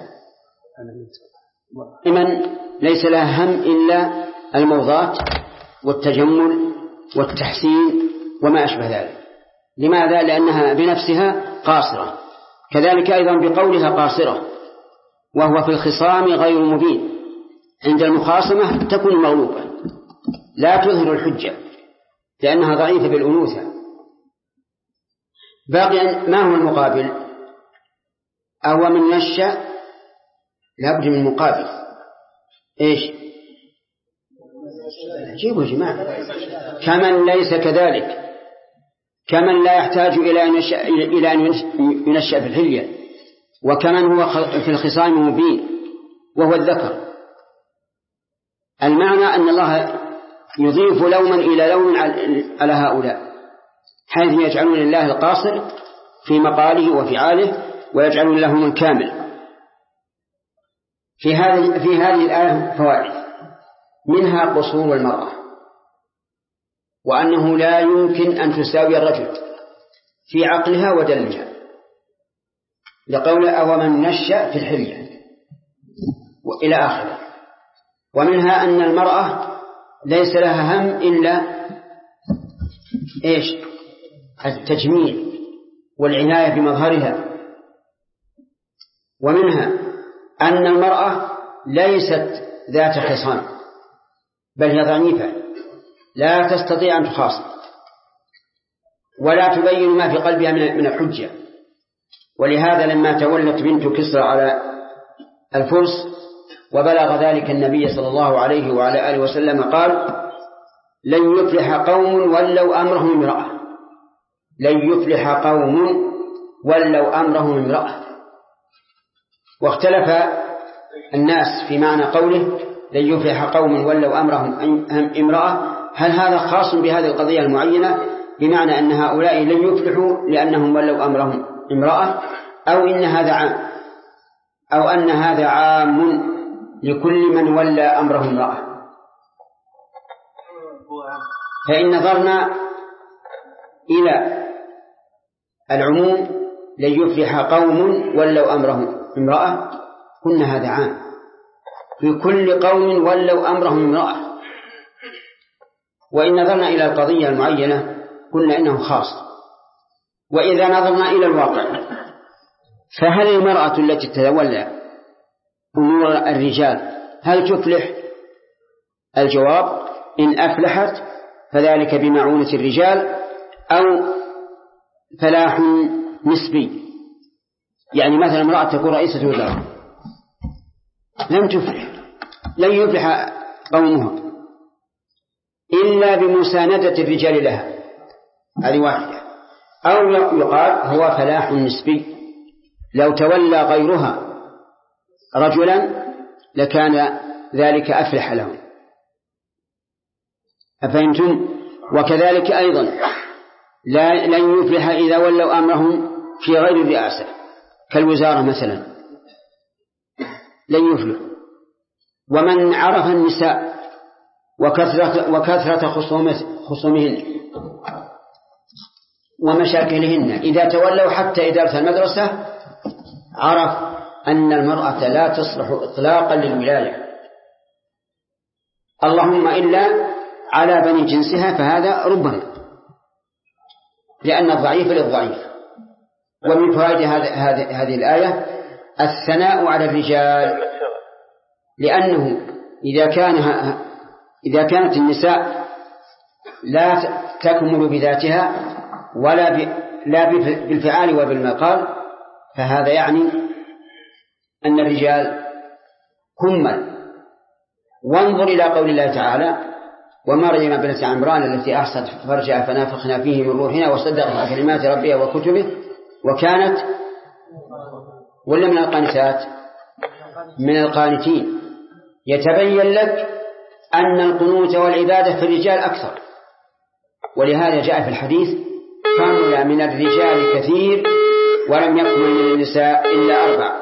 لمن ليس لها هم إلا الموضات والتجمل والتحسين وما أشبه ذلك. لماذا؟ لأنها بنفسها قاصرة. كذلك أيضا بقولها قاصرة وهو في الخصام غير مبين، عند المخاصمة تكون مغلوبة لا تظهر الحجة لأنها ضعيفة بالأنوثة. باقيا ما هو المقابل؟ أو من نشأ لابد من مقابل. إيش؟ جيبوا جماعة. كمن ليس كذلك، كمن لا يحتاج إلى أن ينشأ في الحلية، وكمن هو في الخصام مبين وهو الذكر. المعنى أن الله يضيف لوما إلى لوم على هؤلاء، حيث يجعلون الله القاصر في مقاله وفعاله ويجعلون له من كامل. في هذه الآية فوائد، منها قصور المرأة، وأنه لا يمكن أن تساوي الرجل في عقلها ودلها، لقول أو من نشأ في الحلية وإلى آخره. ومنها أن المرأة ليس لها هم إلا إيش؟ التجميل والعناية بمظهرها. ومنها أن المرأة ليست ذات خصام، بل هي ضعيفة لا تستطيع أن تخاصم ولا تبين ما في قلبها من الحجة. ولهذا لما تولت بنت كسرى على الفرس وبلغ ذلك النبي صلى الله عليه وعلى آله وسلم قال: لن يفلح قوم ولوا أمرهم امرأة، لن يفلح قوم ولوا أمرهم امرأة. واختلف الناس في معنى قوله لن يفلح قوم ولوا أمرهم امرأة، هل هذا خاص بهذه القضية المعينة بمعنى أن هؤلاء لن يفلحوا لأنهم ولوا أمرهم امرأة، أو إن هذا عام، أو أن هذا عام لكل من ولى أمره امرأة؟ فإن نظرنا إلى العموم لن يفلح قوم ولوا أمرهم امرأة قلنا هذا عام في كل قوم ولوا أمرهم امرأة. وإن نظرنا إلى القضية المعينة قلنا إنه خاص. وإذا نظرنا إلى الواقع فهل المرأة التي تتولى أمور الرجال هل تفلح؟ الجواب إن أفلحت فذلك بمعونة الرجال أو فلاح نسبي. يعني مثلا امرأة تكون رئيسة وزراء لم تفلح، لن يفلح قومها إلا بمساندة الرجال لها، هذه واحدة. أو يقال هو فلاح نسبي، لو تولى غيرها رجلا لكان ذلك أفلح لهم. أفهمتم؟ وكذلك أيضا لن يفلح إذا ولوا أمرهم في غير الرئاسة كالوزارة مثلا، لن يفلح. ومن عرف النساء وكثرة خصومهن ومشاكلهن إذا تولوا حتى إدارة المدرسة عرف أن المرأة لا تصلح إطلاقا للولاية، اللهم إلا على بني جنسها، فهذا ربما لأن الضعيف للضعيف. ومن فوائد هذه الآية الثناء على الرجال، لأنه إذا كانت النساء لا تكمل بذاتها لا بالفعال وبالمقال، فهذا يعني أن الرجال كمل. وانظر إلى قول الله تعالى ومريم ابنة عمران التي أحصت فرجها فنفخنا فيه من روحنا وصدقت بكلمات ربها وكتبه وكانت ولا من القانتات من القانتين. يتبين لك أن القنوت والعبادة في الرجال أكثر، ولهذا جاء في الحديث كمل من الرجال كثير ولم يكمل من النساء إلا 4: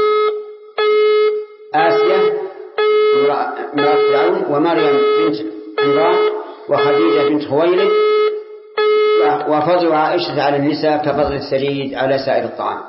آسيا امرأة فرعون، ومريم بنت عمران، وخديجة بنت خويلد، وفضل عائشة على النساء كفضل الثريد على سائر الطعام.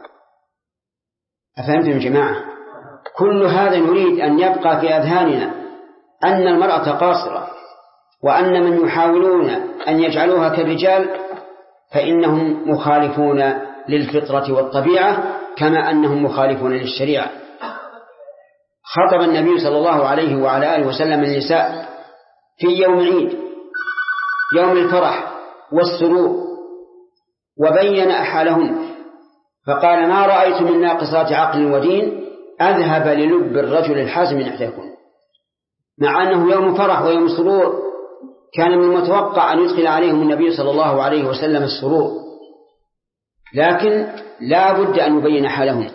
أفهمتم يا جماعة؟ كل هذا نريد أن يبقى في أذهاننا أن المرأة قاصرة، وأن من يحاولون أن يجعلوها كالرجال فإنهم مخالفون للفطرة والطبيعة كما أنهم مخالفون للشريعة. خطب النبي صلى الله عليه وعلى آله وسلم النساء في يوم عيد، يوم الفرح والسرور، وبين أحالهن فقال ما رأيت من ناقصات عقل ودين أذهب للب الرجل الحازم من إحداكم. مع أنه يوم فرح ويوم سرور كان من المتوقع أن يدخل عليهم النبي صلى الله عليه وسلم السرور، لكن لا بد أن يبين حالهم.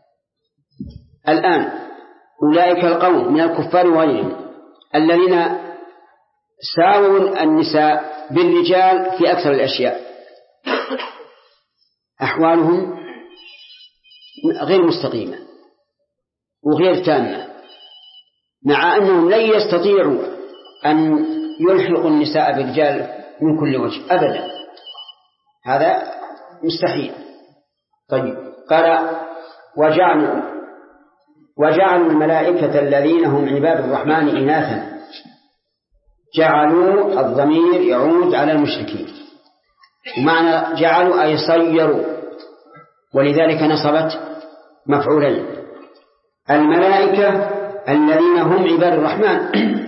الآن أولئك القوم من الكفار وغيرهم الذين ساووا النساء بالرجال في أكثر الأشياء أحوالهم غير مستقيمة وغير تامة، مع أنهم لن يستطيعوا أن يلحقوا النساء بالرجال من كل وجه أبدا، هذا مستحيل. طيب قال وجعلوا الملائكة الذين هم عباد الرحمن إناثا، جعلوا الضمير يعود على المشركين، ومعنى جعلوا أي صيروا، ولذلك نصبت مفعولين. الملائكة الذين هم عباد الرحمن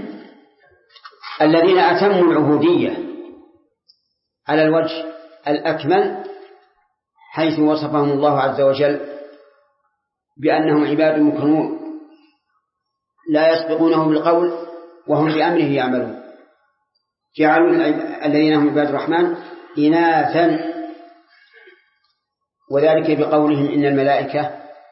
الذين أتموا العبودية على الوجه الأكمل، حيث وصفهم الله عز وجل بأنهم عباد مكرمون لا يسبقونه بالقول وهم بأمره يعملون. جعلوا الذين هم عباد الرحمن إناثا، وذلك بقولهم إن الملائكة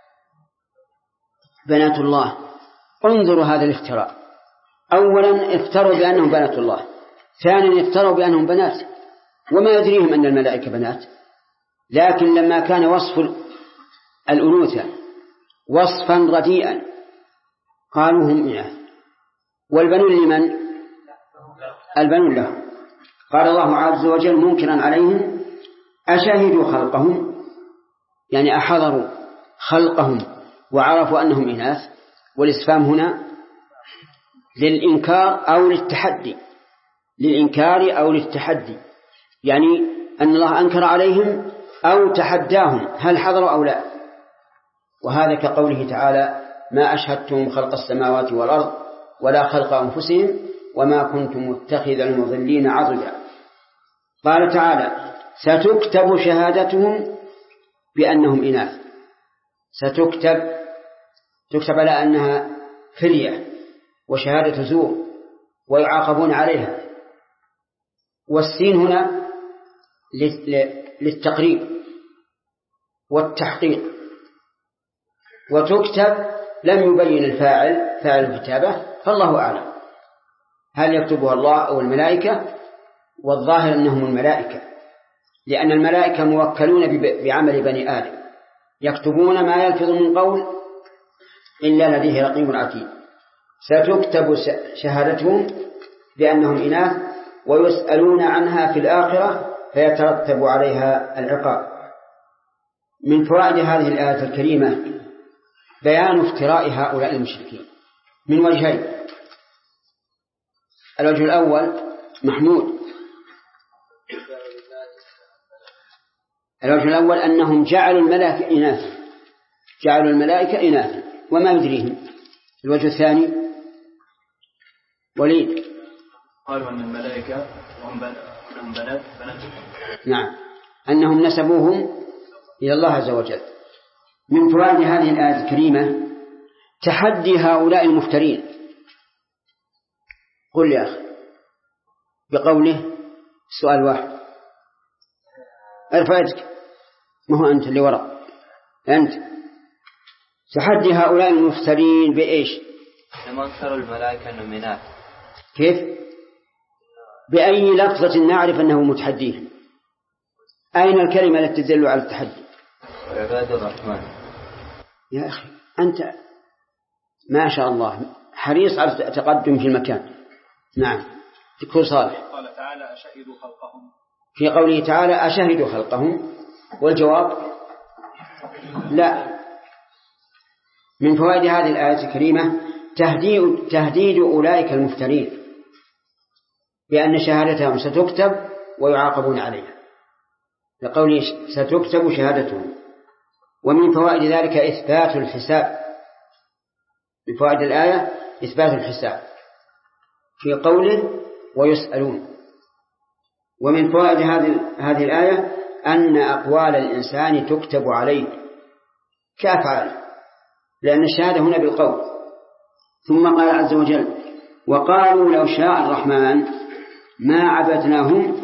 بنات الله. انظروا هذا الافتراء، أولا افتروا بأنهم بنات الله، ثانيا افتروا بأنهم بنات، وما يدريهم أن الملائكة بنات. لكن لما كان وصف الأنوثة وصفا رديئا قالوا هم إناث. والبنون لمن؟ البنون لهم. قال الله عز وجل منكرا عليهم أشهدوا خلقهم، يعني أحضروا خلقهم وعرفوا أنهم إناث، والاستفهام هنا للإنكار أو للتحدي، للإنكار أو للتحدي، يعني أن الله أنكر عليهم أو تحداهم هل حضروا أو لا. وهذا كقوله تعالى ما أشهدتم خلق السماوات والأرض ولا خلق أنفسهم وما كنتم متخذ المضلين عضدا. قال تعالى ستكتب شهادتهم بأنهم إناث، تكتب على أنها فرية وشهادة زور ويعاقبون عليها، والسين هنا للتقريب والتحقيق، وتكتب لم يبين الفاعل فاعل الكتابة، فالله أعلم هل يكتبها الله أو الملائكة، والظاهر أنهم الملائكة، لأن الملائكة موكلون بعمل بني آدم يكتبون ما يلفظ من قول إلا لديه رقيب عتيد. ستكتب شهادتهم بأنهم إناث ويسألون عنها في الآخرة فيترتب عليها العقاب. من فوائد هذه الآية الكريمة بيان افتراء هؤلاء المشركين من وجهين. الوجه الأول محمود، الوجه الأول أنهم جعلوا الملائكة إناثا وما يدريهم. الوجه الثاني وليد قالوا أن الملائكة هم بنات. نعم، أنهم نسبوهم إلى الله عز وجل. من فوائد هذه الآية الكريمة تحدي هؤلاء المفترين. قل يا أخي بقوله سؤال واحد، ارفع يدك، ما هو أنت اللي وراء، أنت تحدي هؤلاء المفترين بإيش؟ لما انكروا الملائكة أنهم إناث. كيف؟ بأي لفظة نعرف أنه متحديه؟ أين الكلمة التي تدل على التحدي؟ عباد الرحمن. يا أخي أنت ما شاء الله حريص على تقدم في المكان. نعم تكون صالح. قال تعالى أشهدوا خلقهم، في قوله تعالى أشهدوا خلقهم، والجواب لا. من فوائد هذه الآية الكريمة تهديد أولئك المفترين بأن شهادتهم ستكتب ويعاقبون عليها، لقوله ستكتب شهادتهم. ومن فوائد ذلك إثبات الحساب، من فوائد الآية إثبات الحساب في قوله ويسألون. ومن فوائد هذه الآية أن أقوال الإنسان تكتب عليه كأفعاله، لأن الشهادة هنا بالقول. ثم قال عز وجل وقالوا لو شاء الرحمن ما عبدناهم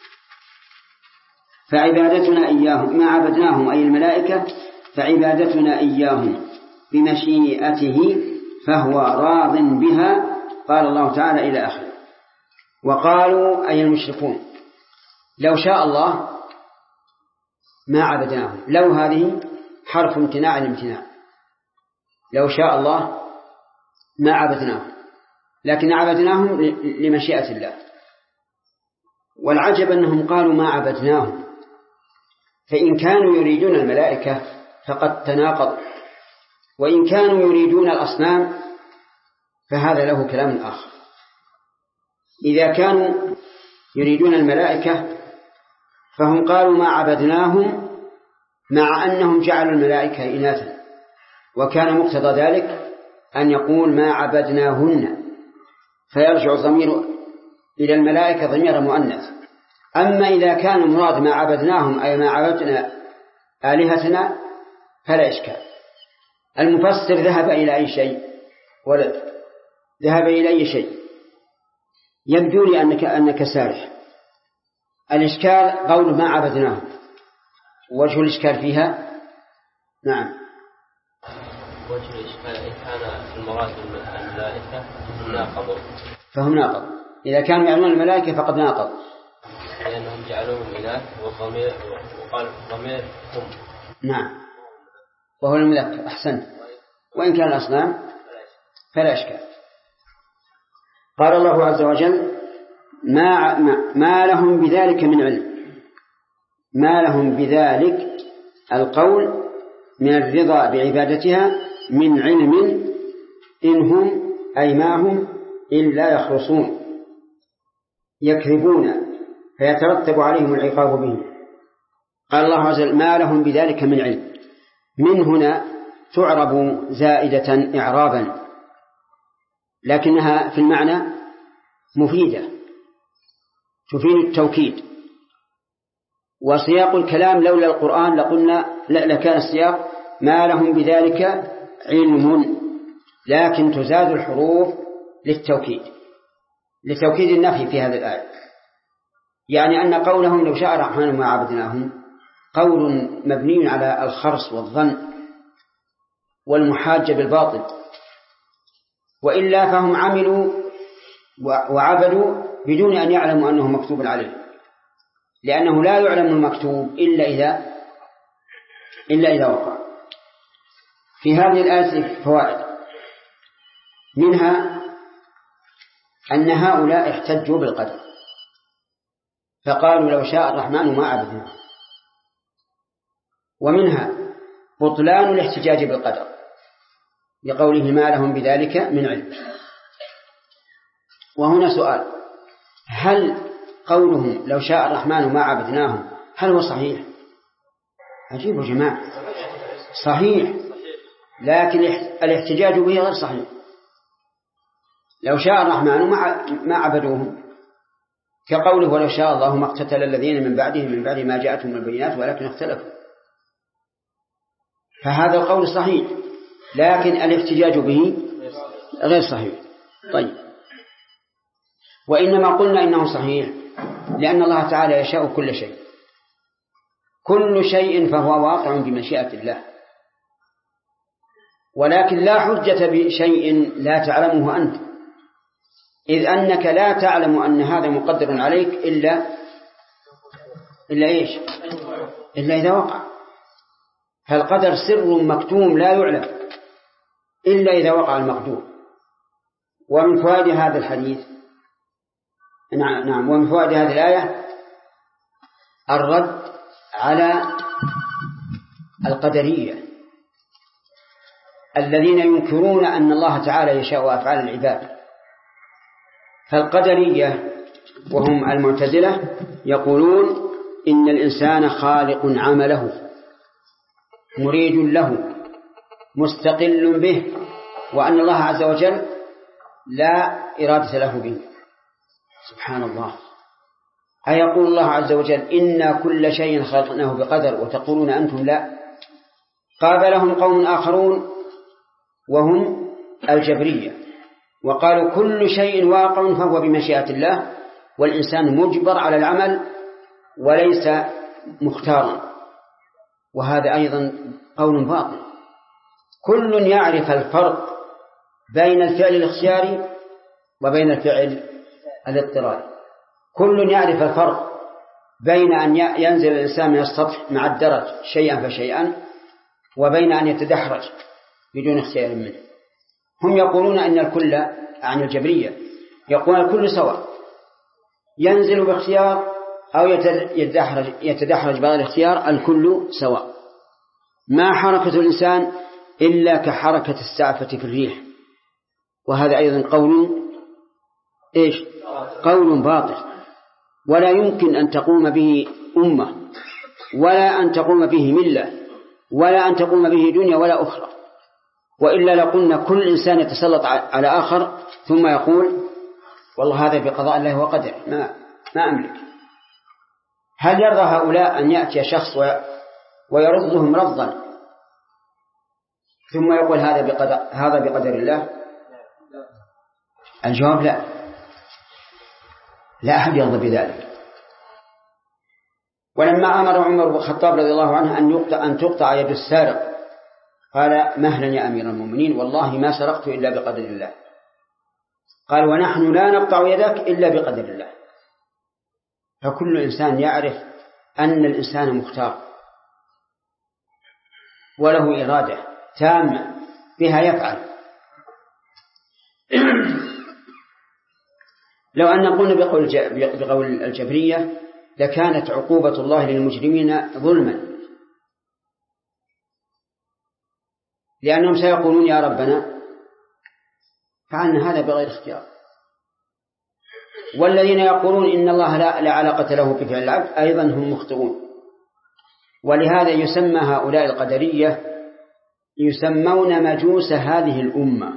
فعبادتنا إياهم، ما عبدناهم أي الملائكة فعبادتنا إياهم بمشيئته فهو راض بها. قال الله تعالى إلى آخره. وقالوا أي المشركون لو شاء الله ما عبدناهم، لو هذه حرف امتناع الامتناع، لو شاء الله ما عبدناهم، لكن عبدناهم لمشيئة الله. والعجب أنهم قالوا ما عبدناهم، فإن كانوا يريدون الملائكة فقد تناقض، وإن كانوا يريدون الأصنام فهذا له كلام آخر. إذا كانوا يريدون الملائكة فهم قالوا ما عبدناهم مع أنهم جعلوا الملائكة إناثا، وكان مقتضى ذلك أن يقول ما عبدناهن، فيرجع الضمير إلى الملائكة ضمير مؤنث. أما إذا كان المراد ما عبدناهم أي ما عبدنا آلهتنا فلا إشكال. المفسر ذهب إلى أي شيء؟ ولد ذهب إلى أي شيء؟ يبدو لي أنك سارح. الإشكال قول ما عبدناهم، وجه الإشكال فيها نعم وجه الإشكال إن كان المراد الملائكة فهم ناقض. إذا كانوا يعلمون الملائكة فقد ناقض، لأنهم جعلوهم إناث والضمير وقال الضمير هم. نعم وهو المذكر. أحسنت. وإن كان الأصنام فلا إشكال. قال الله عز وجل ما لهم بذلك من علم، ما لهم بذلك القول من الرضا بعبادتها من علم إن هم أي ما هم إلا يخرصون يكذبون فيترتب عليهم العقاب به. قال الله عز وجل ما لهم بذلك من علم. من هنا تعرب زائدة إعرابا لكنها في المعنى مفيدة تفيد التوكيد. وسياق الكلام لولا القرآن لقلنا لكان السياق ما لهم بذلك علم، لكن تزاد الحروف لتوكيد النفي في هذه الآية. يعني أن قولهم لو شاء الرحمن ما عبدناهم قول مبني على الخرص والظن والمحاجة بالباطل، وإلا فهم عملوا وعبدوا بدون أن يعلموا أنه مكتوب عليه، لأنه لا يعلم المكتوب إلا إذا وقع. في هذه الآية فوائد، منها أن هؤلاء احتجوا بالقدر فقالوا لو شاء الرحمن ما عبدناه، ومنها بطلان الاحتجاج بالقدر لقوله ما لهم بذلك من علم. وهنا سؤال، هل قولهم لو شاء الرحمن ما عبدناهم هل هو صحيح؟ عجيب يا جماعة، صحيح، لكن الاحتجاج به غير صحيح. لو شاء الرحمن ما عبدوهم، كقوله ولو شاء الله ما اقتتل الذين من بعد ما جاءتهم البينات ولكن اختلفوا. فهذا القول صحيح لكن الاحتجاج به غير صحيح. طيب، وإنما قلنا إنه صحيح لأن الله تعالى يشاء كل شيء فهو واقع بمشيئة الله، ولكن لا حجة بشيء لا تعلمه أنت، إذ أنك لا تعلم أن هذا مقدر عليك إلا إذا وقع. فالقدر سر مكتوم لا يعلم إلا إذا وقع المقدور. ومن فوائد هذا الحديث ومن فوائد هذه الآية الرد على القدرية الذين ينكرون أن الله تعالى يشاء أفعال العباد. فالقدرية وهم المعتزلة يقولون إن الإنسان خالق عمله مريد له مستقل به، وأن الله عز وجل لا إرادة له به. سبحان الله، أيقول الله عز وجل إنا كل شيء خلقناه بقدر وتقولون أنتم لا؟ قابلهم قوم آخرون وهم الجبرية وقالوا كل شيء واقع فهو بمشيئة الله، والإنسان مجبر على العمل وليس مختارا. وهذا أيضا قول باطل. كل يعرف الفرق بين الفعل الاختياري وبين الفعل الاضطراري. كل يعرف الفرق بين أن ينزل الإنسان من السطح مع الدرج شيئا فشيئا وبين أن يتدحرج بدون اختيار منه. هم يقولون أن الكل عن الجبرية يقولون الكل سواء، ينزل باختيار أو يتدحرج بغير اختيار، الكل سواء. ما حركة الإنسان إلا كحركة السعفة في الريح. وهذا أيضا قول باطل، ولا يمكن أن تقوم به أمة ولا أن تقوم به ملة ولا أن تقوم به دنيا ولا أخرى، وإلا لقلنا كل إنسان يتسلط على آخر ثم يقول والله هذا بقضاء الله وقدر ما أملك. هل يرضى هؤلاء أن يأتي شخص ويرضهم رفضا ثم يقول هذا بقدر الله؟ الجواب لا أحد يرضى بذلك. ولما أمر عمر بن الخطاب رضي الله عنه أن تقطع يد السارق قال مهلا يا أمير المؤمنين والله ما سرقت إلا بقدر الله. قال ونحن لا نقطع يدك إلا بقدر الله. فكل إنسان يعرف أن الإنسان مختار وله إرادة تامة بها يفعل. لو أن قلنا بقول الجبرية لكانت عقوبة الله للمجرمين ظلما، لأنهم سيقولون يا ربنا، فعلنا هذا بغير اختيار. والذين يقولون إن الله لا علاقة له بفعل العبد أيضا هم مخطئون. ولهذا يسمى هؤلاء القدرية يسمون مجوس هذه الأمة،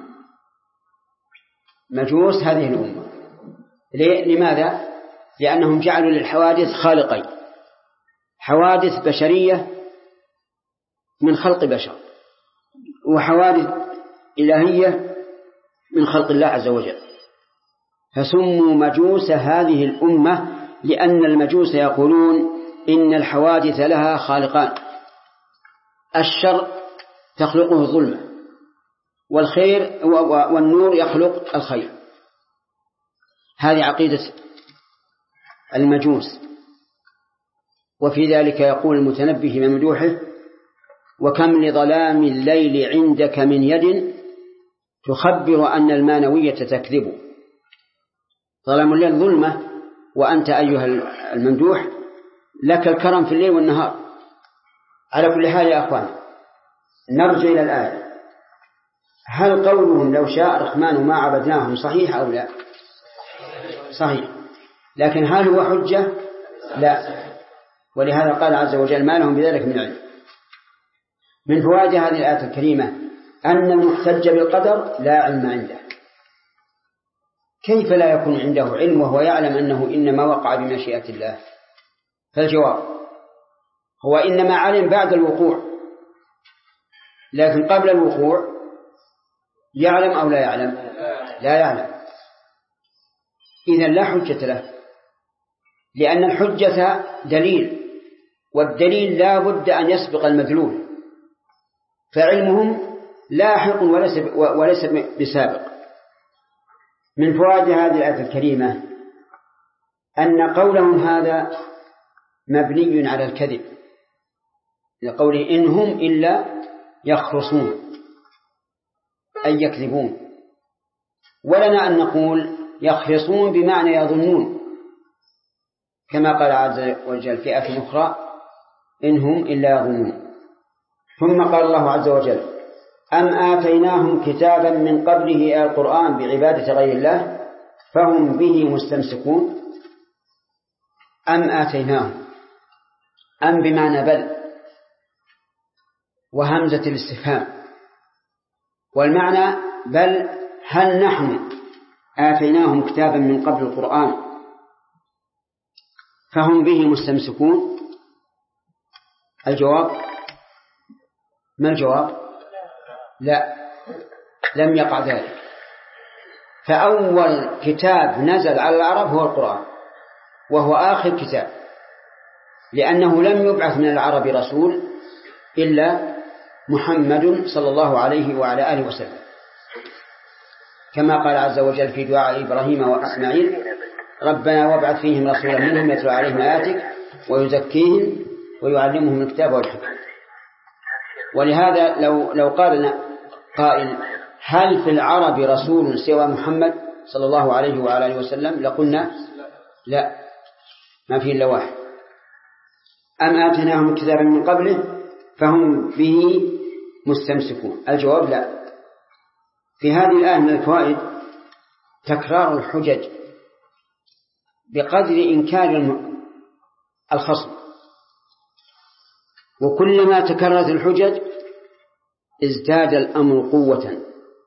مجوس هذه الأمة. لماذا؟ لأنهم جعلوا للحوادث خالقين، حوادث بشرية من خلق بشر، وحوادث إلهية من خلق الله عز وجل، فسموا مجوس هذه الأمة لأن المجوس يقولون إن الحوادث لها خالقان، الشر تخلقه الظلمة، والخير والنور يخلق الخير. هذه عقيدة المجوس. وفي ذلك يقول المتنبي في ممدوحه: وكم لظلام الليل عندك من يد تخبر أن المانوية تكذب. ظلام الليل ظلمة، وأنت أيها الممدوح لك الكرم في الليل والنهار. على كل حال يا أخوان، نرجع إلى الآية. هل قولهم لو شاء الرحمن ما عبدناهم صحيح أو لا؟ صحيح. لكن هل هو حجة؟ لا. ولهذا قال عز وجل: ما لهم بذلك من علم. من فوائد هذه الآية الكريمة أن المحتج بالقدر لا علم عنده. كيف لا يكون عنده علم وهو يعلم أنه إنما وقع بمشيئة الله؟ فالجواب هو إنما علم بعد الوقوع، لكن قبل الوقوع يعلم أو لا يعلم؟ لا يعلم. إذن لا حجة له، لأن الحجة دليل، والدليل لا بد أن يسبق المدلول، فعلمهم لاحق وليس بسابق. من فوائد هذه الآية الكريمة أن قولهم هذا مبني على الكذب، لقوله إن هم إلا يخرصون أي يكذبون. ولنا أن نقول يخرصون بمعنى يظنون، كما قال عز وجل في آية أخرى: إن هم إلا يظنون. ثم قال الله عز وجل: أم آتيناهم كتابا من قبله القرآن بعبادة غير الله فهم به مستمسكون. أم آتيناهم، أم بمعنى بل، وهمزة الاستفهام، والمعنى بل هل نحن آتيناهم كتابا من قبل القرآن فهم به مستمسكون؟ الجواب ما الجواب؟ لا، لم يقع ذلك. فأول كتاب نزل على العرب هو القرآن، وهو آخر كتاب، لأنه لم يبعث من العرب رسول إلا محمد صلى الله عليه وعلى آله وسلم، كما قال عز وجل في دعاء إبراهيم وإسماعيل: ربنا وابعث فيهم رسولا منهم يتلو عليهم آياتك ويزكيهم ويعلمهم الكتاب والحكمة. ولهذا لو قال قائل: هل في العرب رسول سوى محمد صلى الله عليه وعلى آله وسلم؟ لقلنا لا، ما فيه إلا واحد. أم آتيناهم كتابا من قبله فهم به مستمسكون؟ الجواب لا. في هذه الآية من الفوائد تكرار الحجج بقدر إنكار الخصم، وكلما تكررت الحجج ازداد الأمر قوة.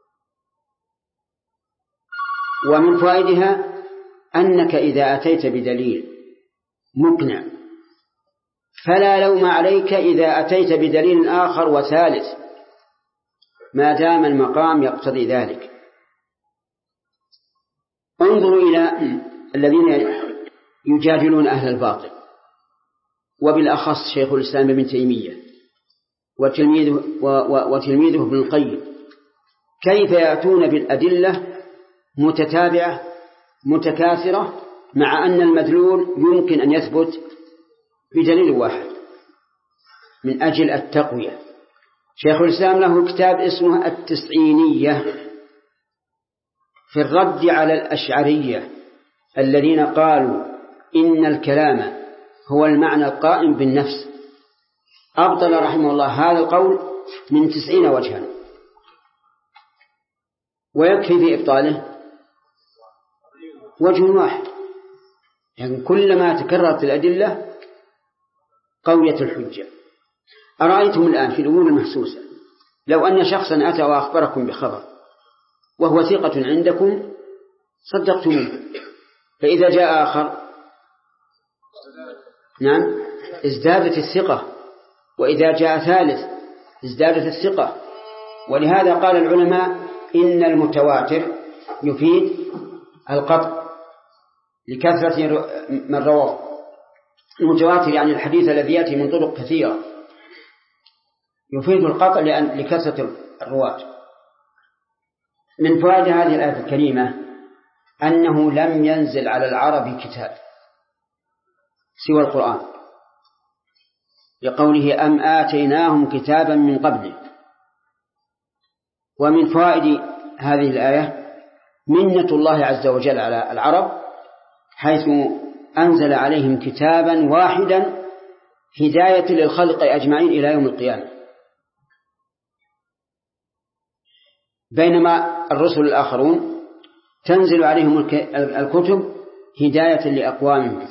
ومن فوائدها أنك إذا أتيت بدليل مقنع فلا لوم عليك إذا أتيت بدليل آخر وثالث، ما دام المقام يقتضي ذلك. انظروا إلى الذين يجادلون أهل الباطل، وبالأخص شيخ الإسلام ابن تيمية وتلميذه ابن القيم، كيف يأتون بالأدلة متتابعة متكاثرة مع أن المدلول يمكن أن يثبت بدليل واحد من أجل التقوية. شيخ الإسلام له كتاب اسمه التسعينية في الرد على الأشعرية الذين قالوا إن الكلام هو المعنى القائم بالنفس. أبطل رحمه الله هذا القول من 90 وجها، ويكفي في إبطاله وجه واحد، يعني كلما تكررت الأدلة قوية الحجة. أرأيتم الآن في الأمور المحسوسة لو أن شخصا أتى وأخبركم بخبر وهو ثقة عندكم صدقتموه، فإذا جاء آخر نعم ازدادت الثقة، وإذا جاء ثالث ازدادت الثقة. ولهذا قال العلماء إن المتواتر يفيد القطع لكثرة من رواه. المتواتر يعني الحديث الذي يأتي من طرق كثيرة يفيد القطع لكثرة الرواة. من فوائد هذه الآية الكريمة أنه لم ينزل على العرب كتاب سوى القرآن، لقوله أم آتيناهم كتابا من قبله. ومن فوائد هذه الآية منة الله عز وجل على العرب حيث أنزل عليهم كتابا واحدا هداية للخلق أجمعين إلى يوم القيامة، بينما الرسل الآخرون تنزل عليهم الكتب هداية لأقوامهم،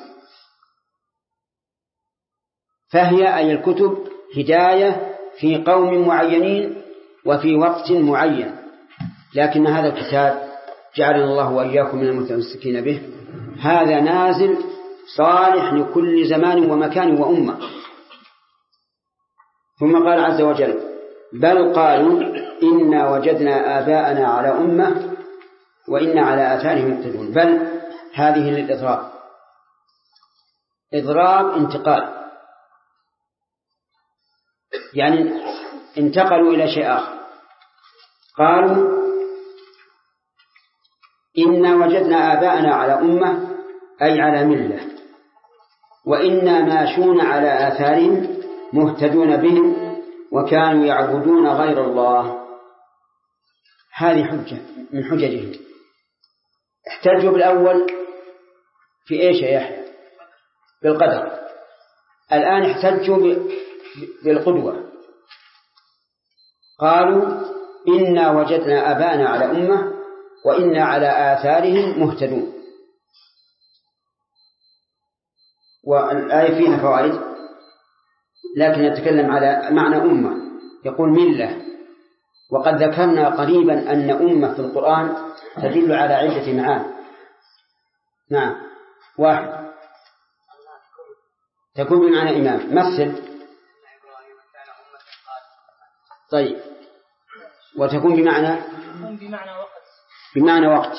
فهي أي الكتب هداية في قوم معينين وفي وقت معين، لكن هذا الكتاب جعلنا الله وإياكم من المتمسكين به هذا نازل صالح لكل زمان ومكان وأمة. ثم قال عز وجل بل قالوا إنا وجدنا آباءنا على أمة وإنا على آثارهم مقتدون. بل هذه للإضراب، إضراب انتقال، يعني انتقلوا إلى شيء آخر. قالوا إنا وجدنا آباءنا على أمة أي على ملة، وإنا ماشون على آثارهم مهتدون بهم وكانوا يعبدون غير الله. هذه حجة من حججهم. احتجوا بالأول في إيش يا يحيى؟ بالقدر. الآن احتجوا بالقدوة، قالوا إنا وجدنا آباءنا على أمة وإنا على آثارهم مهتدون. والآية فيها فوائد، لكن نتكلم على معنى أمة. يقول ملة، وقد ذكرنا قريبا أن أمة في القرآن تدل على عدة معاني. نعم، واحد تكون بمعنى إمام، مثل. طيب، وتكون بمعنى وقت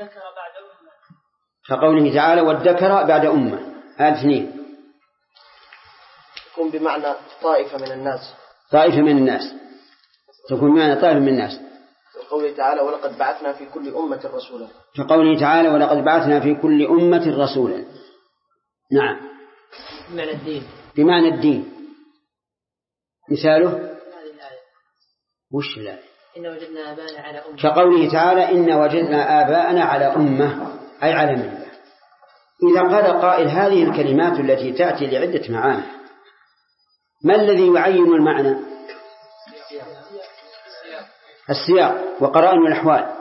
كقوله تعالى والذكر بعد أمة. هذا اثنين. تكون بمعنى طائفة من الناس، طائفة من الناس، تكون بمعنى طائفة من الناس. كقوله تعالى ولقد بعثنا في كل أمة رسولا. كقوله تعالى ولقد بعثنا في كل أمة رسولا. نعم، بمعنى الدين. بمعنى الدين. مثاله وش لا؟ إن وجدنا آباءنا على أمة. كقوله تعالى إن وجدنا آباءنا على أمة أي على ملة. إذا قال قائل هذه الكلمات التي تأتي لعدة معاني، ما الذي يعين المعنى؟ السياق وقرائن الأحوال.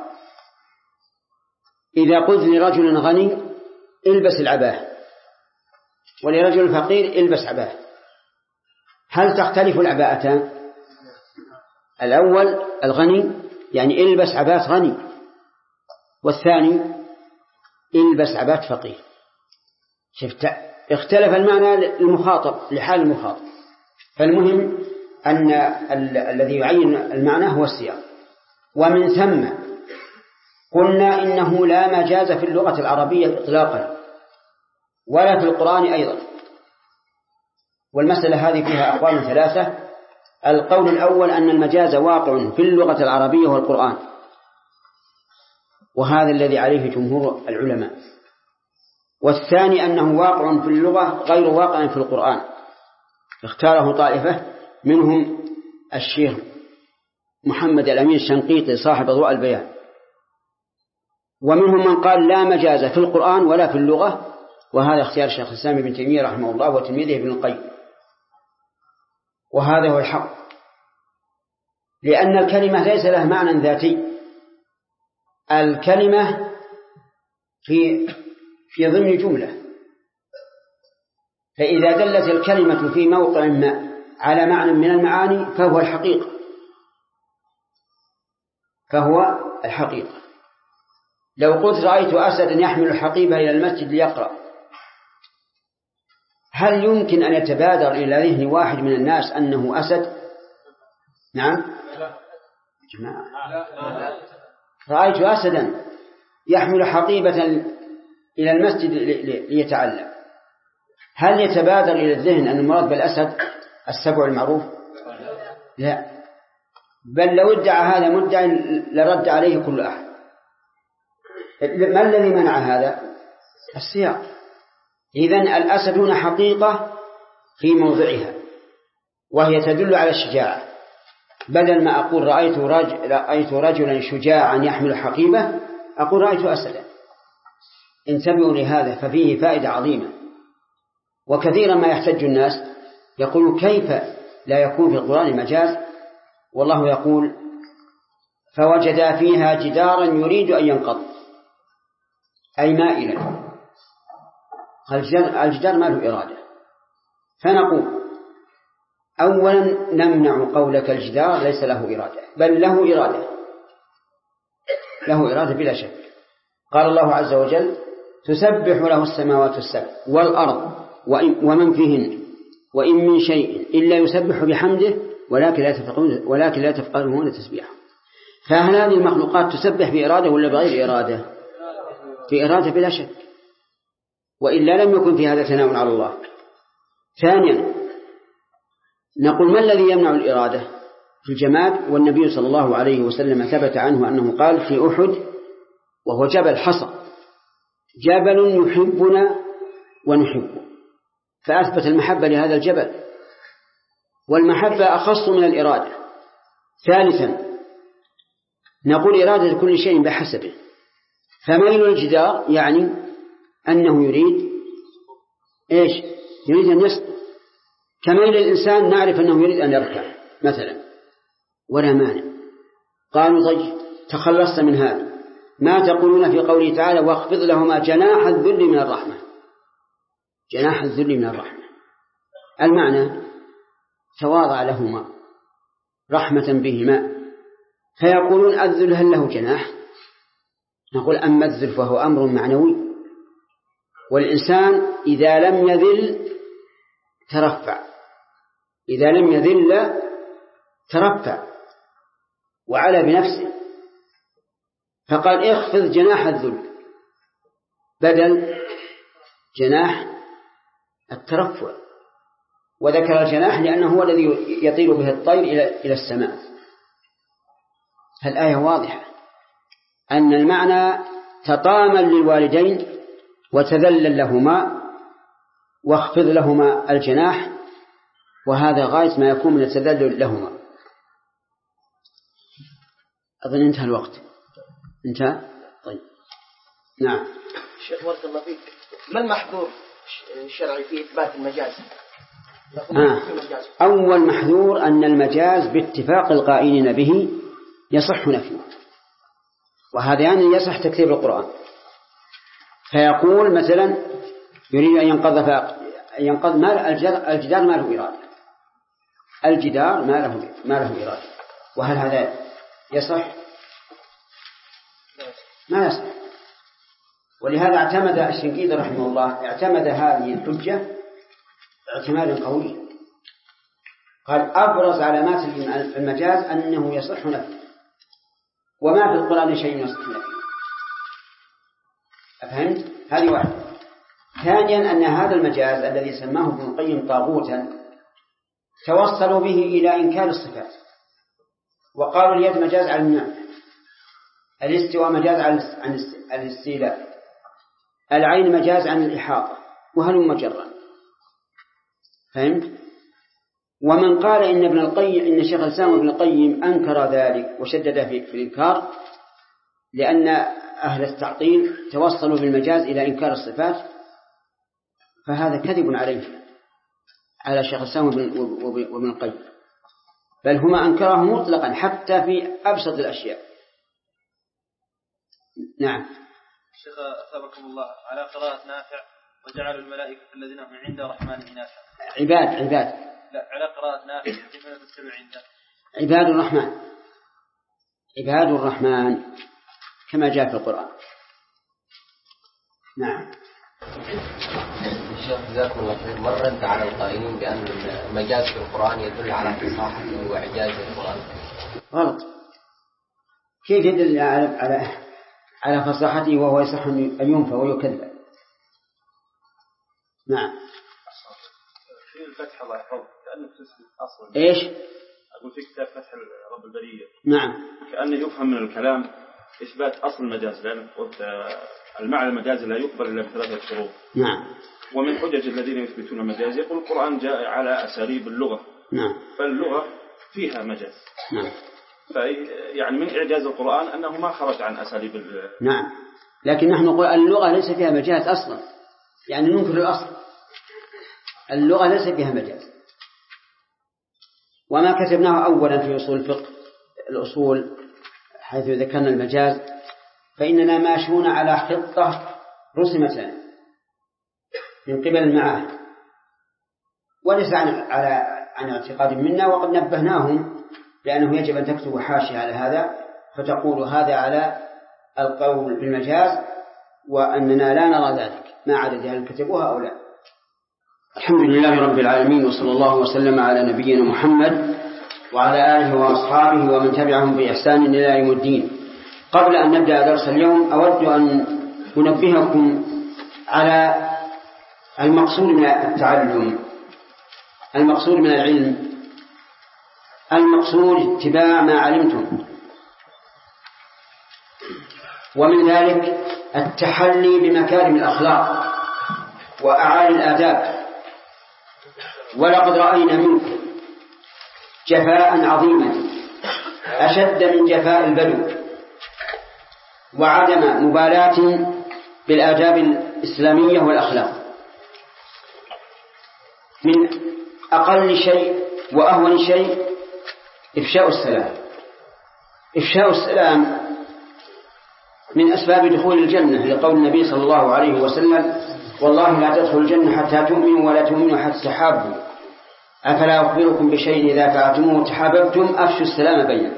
إذا قلت لرجل غني البس العباءة ولرجل فقير البس عباءة، هل تختلف العباءتان؟ الأول الغني يعني البس عباءة غني، والثاني البس عباءة فقير. شفت اختلف المعنى المخاطب لحال المخاطب. فالمهم أن الذي يعين المعنى هو السياق. ومن ثم قلنا إنه لا مجاز في اللغة العربية إطلاقا ولا في القرآن أيضا. والمسألة هذه فيها أقوال ثلاثة. القول الأول أن المجاز واقع في اللغة العربية والقرآن، وهذا الذي عليه جمهور العلماء. والثاني أنه واقع في اللغة غير واقع في القرآن، اختاره طائفة منهم الشيخ محمد الأمين الشنقيطي صاحب أضواء البيان، ومنهم من قال لا مجاز في القرآن ولا في اللغة، وهذا اختيار الشيخ الإسلام ابن تيمية رحمه الله وتلميذه ابن القيم. وهذا هو الحق، لأن الكلمة ليس لها معنى ذاتي، الكلمة في ضمن جملة، فإذا دلت الكلمة في موقع ما على معنى من المعاني فهو الحقيقة. لو قلت رأيت أسدا يحمل حقيبة إلى المسجد ليقرأ، هل يمكن أن يتبادر إلى ذهن واحد من الناس أنه أسد؟ نعم. جماعة. رأيت أسدا يحمل حقيبة إلى المسجد ليتعلم، هل يتبادر إلى الذهن أن المراد بالأسد السبع المعروف؟ لا، بل لو ادعى هذا مدعي لرد عليه كل أحد. ما الذي منع هذا؟ السياق. إذن الأسد هنا حقيقة في موضعها، وهي تدل على الشجاعة. بدل ما أقول رأيت رجلا شجاعا يحمل حقيبة، أقول رأيت أسدا. انتبهوا لهذا، ففيه فائدة عظيمة. وكثيرا ما يحتج الناس يقول كيف لا يكون في القرآن مجاز، والله يقول فوجدا فيها جدارا يريد أن ينقض، أي مائلا. الجدار ما له إرادة، فنقول أولا نمنع قولك الجدار ليس له إرادة، بل له إرادة، له إرادة بلا شك. قال الله عز وجل تسبح له السماوات السبع والأرض ومن فيهن وإن من شيء إلا يسبح بحمده ولكن لا تفقهون تسبيحه. فهل هذه المخلوقات تسبح بإرادة ولا بغير إرادة؟ بإرادة بلا شك، وإلا لم يكن في هذا ثناء على الله. ثانيا نقول ما الذي يمنع الإرادة في الجماد؟ والنبي صلى الله عليه وسلم ثبت عنه أنه قال في أحد، وهو جبل حصى، جبل يحبنا ونحبه، فأثبت المحبة لهذا الجبل، والمحبة أخص من الإرادة. ثالثا نقول إرادة كل شيء بحسبه، فميل الجدار يعني أنه يريد إيش؟ يريد أن يسقط، كميل الإنسان نعرف أنه يريد أن يركع مثلا ولا مانع. قالوا طيب تخلصت من هذا، ما تقولون في قوله تعالى واخفض لهما جناح الذل من الرحمة؟ جناح الذل من الرحمة المعنى تواضع لهما رحمة بهما، فيقولون الذل هل له جناح؟ نقول أما الذل فهو أمر معنوي، والإنسان إذا لم يذل ترفع، إذا لم يذل ترفع وعلى بنفسه، فقال اخفض جناح الذل بدل جناح الترفع، وذكر الجناح لأنه هو الذي يطير به الطير إلى السماء. فالآية واضحة أن المعنى تطامن للوالدين وتذلل لهما واخفض لهما الجناح، وهذا غاية ما يكون من التذلل لهما. أظن انتهى الوقت. انتهى؟ طيب نعم. شيخ بارك الله فيك، ما المحظور الشرعي في إثبات المجاز؟ أول محذور أن المجاز باتفاق القائلين به يصح نفيه، وهذا يعني يصح تكذيب القرآن. فيقول مثلا يريد أن ينقض ما الجدار ما له إرادة، الجدار ما له إرادة، وهل هذا يصح؟ ما يصح. ولهذا اعتمد الشنقيطي رحمه الله هذه الحجة اعتمادا قويا، قال أبرز علامات المجاز أنه يصح نفيه، وما في القرآن شيء يصح نفيه. أفهمت؟ هذه واحدة. ثانيا أن هذا المجاز الذي سماه ابن القيم طاغوتا توصلوا به إلى إنكار الصفات، وقالوا اليد مجاز على النعم، الاستواء مجاز عن الاستيلاء، العين مجاز عن الإحاطة، وهلم مجرا. فهمت؟ ومن قال إن شيخ الإسلام ابن القيم أنكر ذلك وشدد في الإنكار لأن أهل التعطيل توصلوا بالمجاز إلى إنكار الصفات، فهذا كذب على شيخ الإسلام وابن القيم، بل هما أنكره مطلقا حتى في أبسط الأشياء. نعم. شيخ أثابكم الله، على قراءة نافع وجعلوا الملائكة الذين هم عند الرحمن إناثا. عباد. لا، على قراءة نافع كيف نفسر عنده؟ عباد الرحمن كما جاء في القرآن. نعم. الشيخ جزاكم الله خير، ما الرد على القائلين بأن المجاز في القرآن يدل على فصاحته وإعجاز القرآن؟ غلط. كيف يدل على فصاحته وهو يصح أن ينفى ويكذب؟ نعم. في الفتح الله يحفظ كأنه تثبت أصل. إيش؟ أقول في كتاب فتح رب البرية. نعم. كأنه يفهم من الكلام إثبات أصل المجاز، لأن المعنى المجازي لا يقبل إلا بثلاثة شروط. نعم. ومن حجج الذين يثبتون المجاز يقول القرآن جاء على أساليب اللغة. نعم. فاللغة فيها مجاز. نعم. يعني من إعجاز القرآن أنه ما خرج عن أساليب نعم. لكن نحن نقول اللغة ليس فيها مجاز أصلا، يعني ننكر الأصل. اللغة ليس فيها مجاز. وما كتبناه أولا في أصول الفقه الأصول حيث ذكرنا المجاز، فإننا ماشون على خطة رسمت من قبل المعاهد وليس عن اعتقاد منا، وقد نبهناهم لأنه يجب أن تكتبوا حاشية على هذا فتقول هذا على القول بالمجاز وأننا لا نرى ذلك، ما عدد هل كتبوها أو لا. الحمد لله رب العالمين، وصلى الله وسلم على نبينا محمد وعلى آله وأصحابه ومن تبعهم بإحسان إلى يوم الدين. قبل أن نبدأ درس اليوم أود أن أنبهكم على المقصود من التعلم، المقصود من العلم، المقصود اتباع ما علمتم، ومن ذلك التحلي بمكارم الأخلاق وأعالي الآداب. ولقد رأينا منكم جفاء عظيما أشد من جفاء البدو، وعدم مبالاة بالآداب الإسلامية والأخلاق. من أقل شيء وأهون شيء إفشاء السلام. إفشاء السلام من أسباب دخول الجنة، لقول النبي صلى الله عليه وسلم: والله لا تدخل الجنة حتى تؤمنوا ولا تؤمنوا حتى تحابوا، أفلا أخبركم بشيء إذا فعلتموه تحاببتم أفشوا السلام بينكم.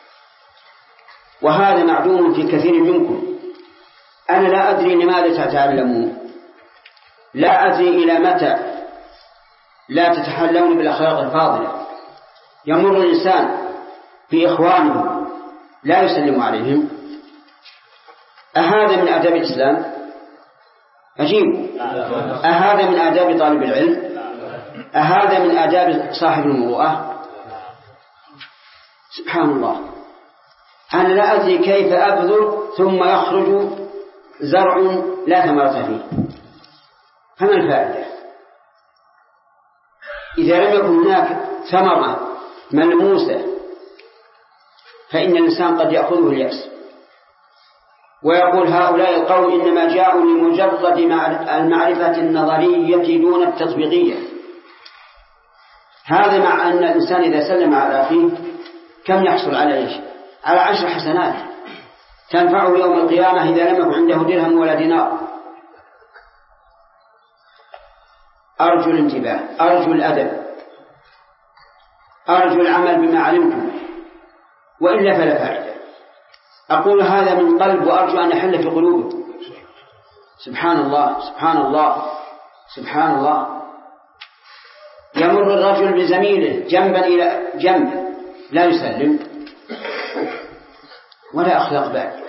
وهذا معدوم في كثير منكم. أنا لا أدري لماذا تتعلمون، لا أدري إلى متى لا تتحلون بالأخلاق الفاضلة. يمر الإنسان في إخوانه لا يسلم عليهم، أهذا من آداب الإسلام؟ أجيب. أهذا من آداب طالب العلم؟ أهذا من آداب صاحب المروءة؟ سبحان الله. أنا لا أدري كيف أبذر ثم يخرج زرع لا ثمرة فيه، فما الفائدة إذا لم يكن هناك ثمرة ملموسة؟ فإن الإنسان قد يأخذه اليأس ويقول هؤلاء القوم إنما جاءوا لمجرد المعرفة النظرية دون التطبيقية. هذا مع أن الإنسان إذا سلم على أخيه كم يحصل عليه؟ على 10 حسنات تنفعه يوم القيامة إذا لم يكن عنده درهم ولا دينار. أرجو الانتباه، أرجو الأدب، أرجو العمل بما علمتم، وإلا فلا فائدة. أقول هذا من قلب وأرجو أن يحل في قلوبكم. سبحان الله سبحان الله سبحان الله. يمر الرجل بزميله جنبا إلى جنب لا يسلم ولا أخلاق بعد.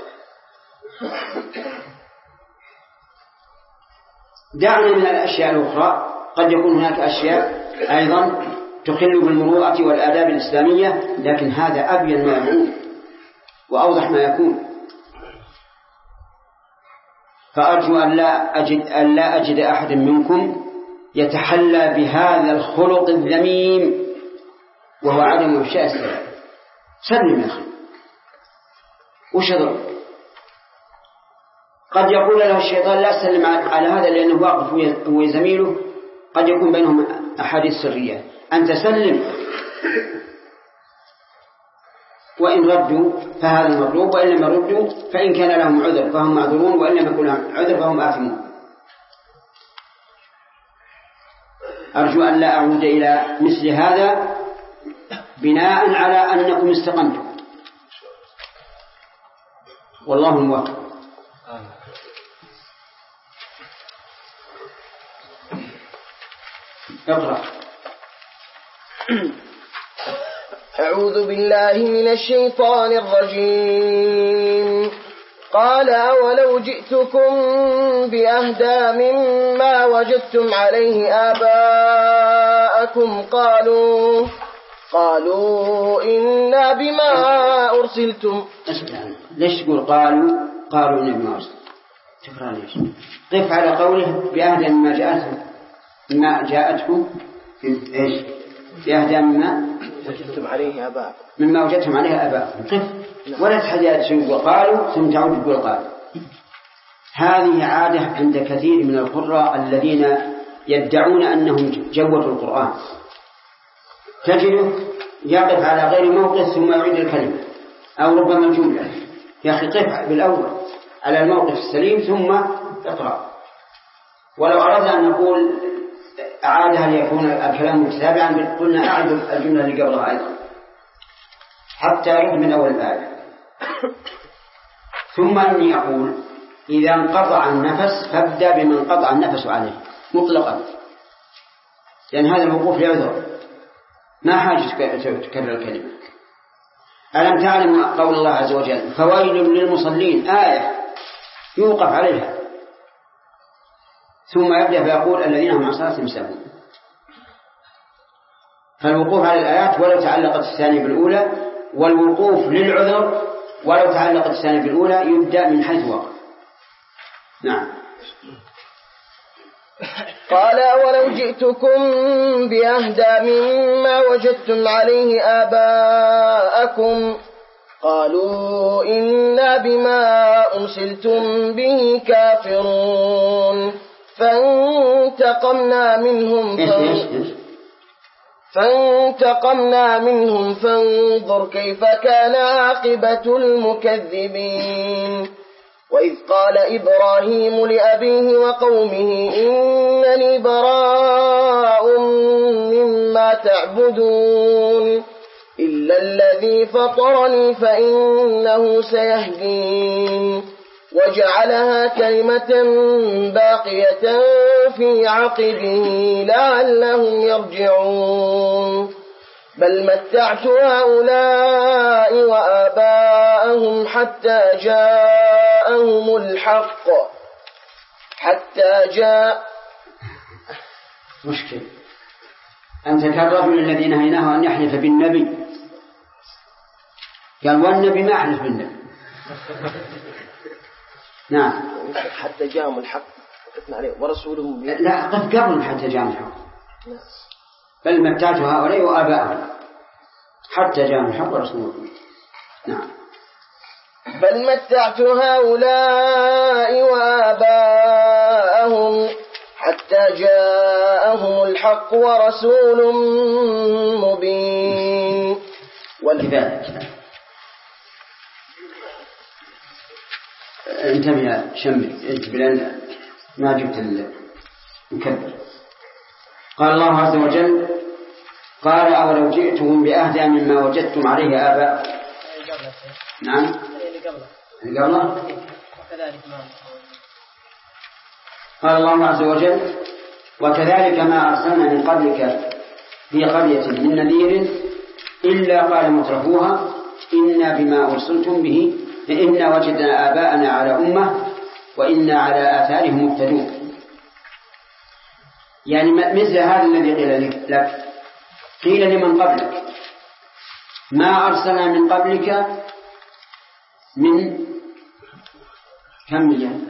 دعنا من الأشياء الأخرى، قد يكون هناك أشياء أيضا تخل بالمروءة والآداب الإسلامية، لكن هذا أبين ما يكون وأوضح ما يكون. فأرجو أن لا أجد أحد منكم يتحلى بهذا الخلق الذميم وهو عدم إفشاء السلام. سلم يا أخي، وش ضرب؟ قد يقول له الشيطان لا سلم على هذا لأنه واقف هو زميله، قد يكون بينهم أحاديث سرية، أنت سلم. وإن ردوا فهذا المطلوب، وإن لم يردوا فإن كان لهم عذر فهم معذورون، وإن لم يكن لهم عذر فهم آثمون. أرجو أن لا أعود إلى مثل هذا بناء على أنكم استقمتم، والله موفق. اقرأ. أعوذ بالله من الشيطان الرجيم. قال أولو جئتكم بأهدى مما وجدتم عليه آباءكم قالوا إنا بما أرسلتم. ليش تقول قالوا إنا بما أرسلتم؟ تكرار ليش؟ قف على قوله بأهدى مما جاءتكم إيش؟ بأهدى مما وجدتم عليه آباءكم، مما وجدتم عليه آباءكم. قف ولا تحدث تقول قالوا ثم تعود تقول قالوا. هذه عادة عند كثير من القراء الذين يدعون أنهم جودوا القرآن، تجده يقف على غير موقف ثم يعيد الكلمة أو ربما الجملة. يا أخي قف بالأول على الموقف السليم ثم اقرأ. ولو أردنا أن نقول أعادها ليكون الكلام متتابعا قلنا أعد الجملة اللي قبلها أيضا حتى يعد من أول الآية. ثم أني أقول إذا انقطع النفس فابدأ بمن انقطع النفس عليه مطلقا، لأن هذا الوقوف يعذر، ما حاجة تكرر الكلمة. ألم تعلم قول الله عز وجل فويل للمصلين، آية يوقف عليها ثم يبدأ فيقول الذين هم عن صلاتهم ساهون. فالوقوف على الآيات ولو تعلقت الثانية بالأولى، والوقوف للعذر ولو تعلقت الثانية بالأولى يبدأ من حيث وقف. نعم. قال ولو جئتكم بأهدى مما وجدتم عليه آباءكم قالوا إنا بما أرسلتم به كافرون. فانتقمنا منهم فانظر كيف كان عاقبة المكذبين. وإذ قال إبراهيم لأبيه وقومه إنني براء مما تعبدون إلا الذي فطرني فإنه سيهدين. وجعلها كلمة باقية في عقبه لعلهم يرجعون. بل متعت هؤلاء وآباءهم حتى جاءهم الحق مشكل أنت كالرجل الذي نهيناه أن يحلف بالنبي، قال والنبي ما أحلف بالنبي. نعم. حتى جاءهم الحق عليه ورسوله لا قبل حتى جاءهم الحق. بل متعت هؤلاء وآباءهم حتى جاءهم الحق ورسوله. نعم. بل متعت هؤلاء وآباءهم حتى جاءهم الحق ورسول مبين. ولذلك انتبه يا شمي لأن ما جبت المكبر. قال الله عز وجل قال أولو جئتهم بأهدى مما وجدتم عليه آباءكم. نعم اللي قبله. قال الله عز وجل وكذلك ما أرسلنا من قبلك في قرية من نذير إلا قال مترفوها إنا بما أرسلتم به إنا وجدنا آباءنا على أمة وإنا على آثارهم مهتدون. يعني مثل هذا الذي قيل لك قيل لمن قبلك ما أرسلنا من قبلك من كم مليون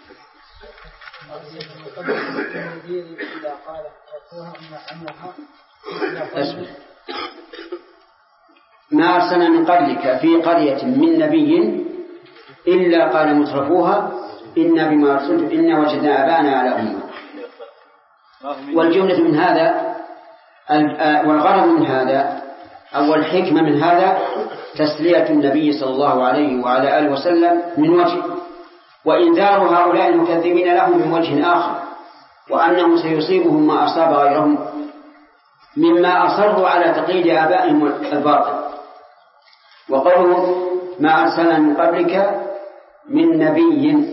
ما أرسلنا من قبلك في قرية من نبي إلا قال مترفوها إنا بما أرسلتم إنا وجدنا آباءنا على أمة. والجملة من هذا والغرض من هذا أول حكمة من هذا تسلية النبي صلى الله عليه وعلى آله وسلم من وجه، وإنذار هؤلاء المكذبين لهم من وجه آخر، وأنه سيصيبهم ما أصاب غيرهم مما أصروا على تقليد آبائهم الباطل. وقوله ما أرسلنا من قبلك من نبي.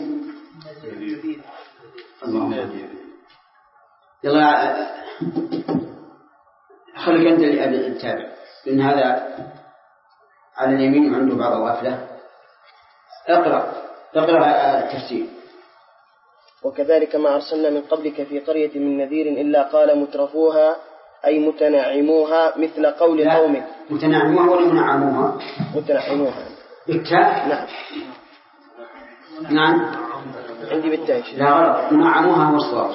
يلا خليك أنت التابع، لأن هذا على اليمين عنده بعض الغفلة. اقرأ التفسير. وكذلك ما أرسلنا من قبلك في قرية من نذير إلا قال مترفوها أي متنعموها مثل قول قومك. متنعموها ولا منعموها؟ متنعموها بالتاء. نعم عندي بالتاء. لا غلط، منعموها هو الصواب.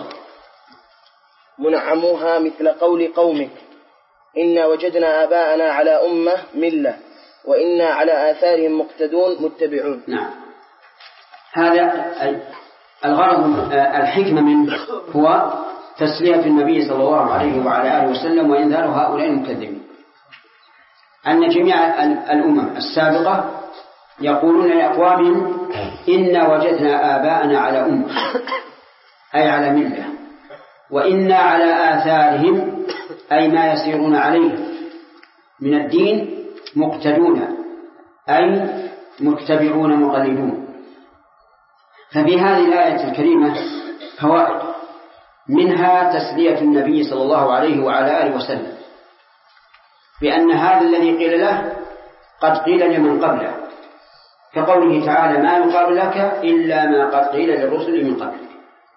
منعموها مثل قول قومك إنا وجدنا آباءنا على أمة ملة وإنا على آثارهم مقتدون متبعون. نعم، هذا الغرض الحكمة منه هو تسلية النبي صلى الله عليه وعلى آله وسلم وإنذار هؤلاء المكذبين، أن جميع الأمم السابقة يقولون لأقوامهم إنا وجدنا آباءنا على أمة أي على ملة، وإنا على آثارهم أي ما يسيرون عليه من الدين مقتدون أي متبعون مقلدون. ففي هذه الآية الكريمة فوائد، منها تسلية النبي صلى الله عليه وعلى آله وسلم بأن هذا الذي قيل له قد قيل لمن قبله، كقوله تعالى ما يقال لك إلا ما قد قيل للرسل من قبلك.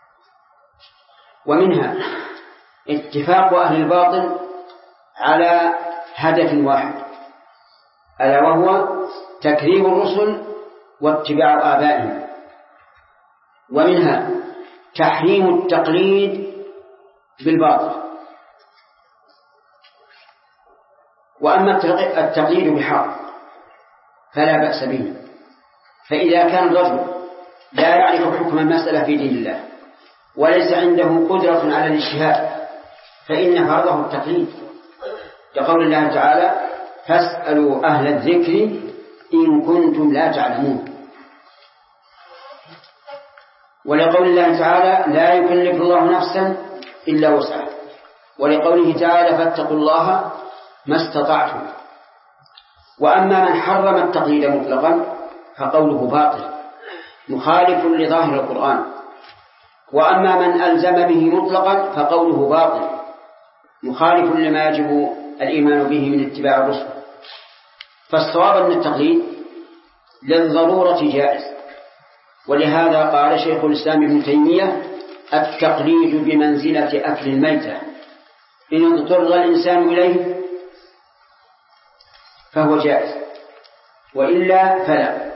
ومنها اتفاق أهل الباطل على هدف واحد، ألا وهو تكذيب الرسل واتباع آبائهم. ومنها تحريم التقليد بالباطل، وأما التقليد بحق فلا بأس به، فإذا كان الرجل لا يعرف حكم المسألة في دين الله وليس عنده قدرة على الاجتهاد فإن فرضه التقليد، كقول الله تعالى فاسألوا أهل الذكر إن كنتم لا تعلمون، ولقول الله تعالى لا يكلف الله نفسا إلا وسعها، ولقوله تعالى فاتقوا الله ما استطعتم. وأما من حرم التقليد مطلقا فقوله باطل مخالف لظاهر القرآن، وأما من ألزم به مطلقا فقوله باطل مخالف لما يجب الإيمان به من اتباع الرسل. فالصواب أن التقليد للضرورة جائز، ولهذا قال شيخ الإسلام ابن تيمية التقليد بمنزلة أكل الميتة، إن اضطر الإنسان إليه فهو جائز وإلا فلا.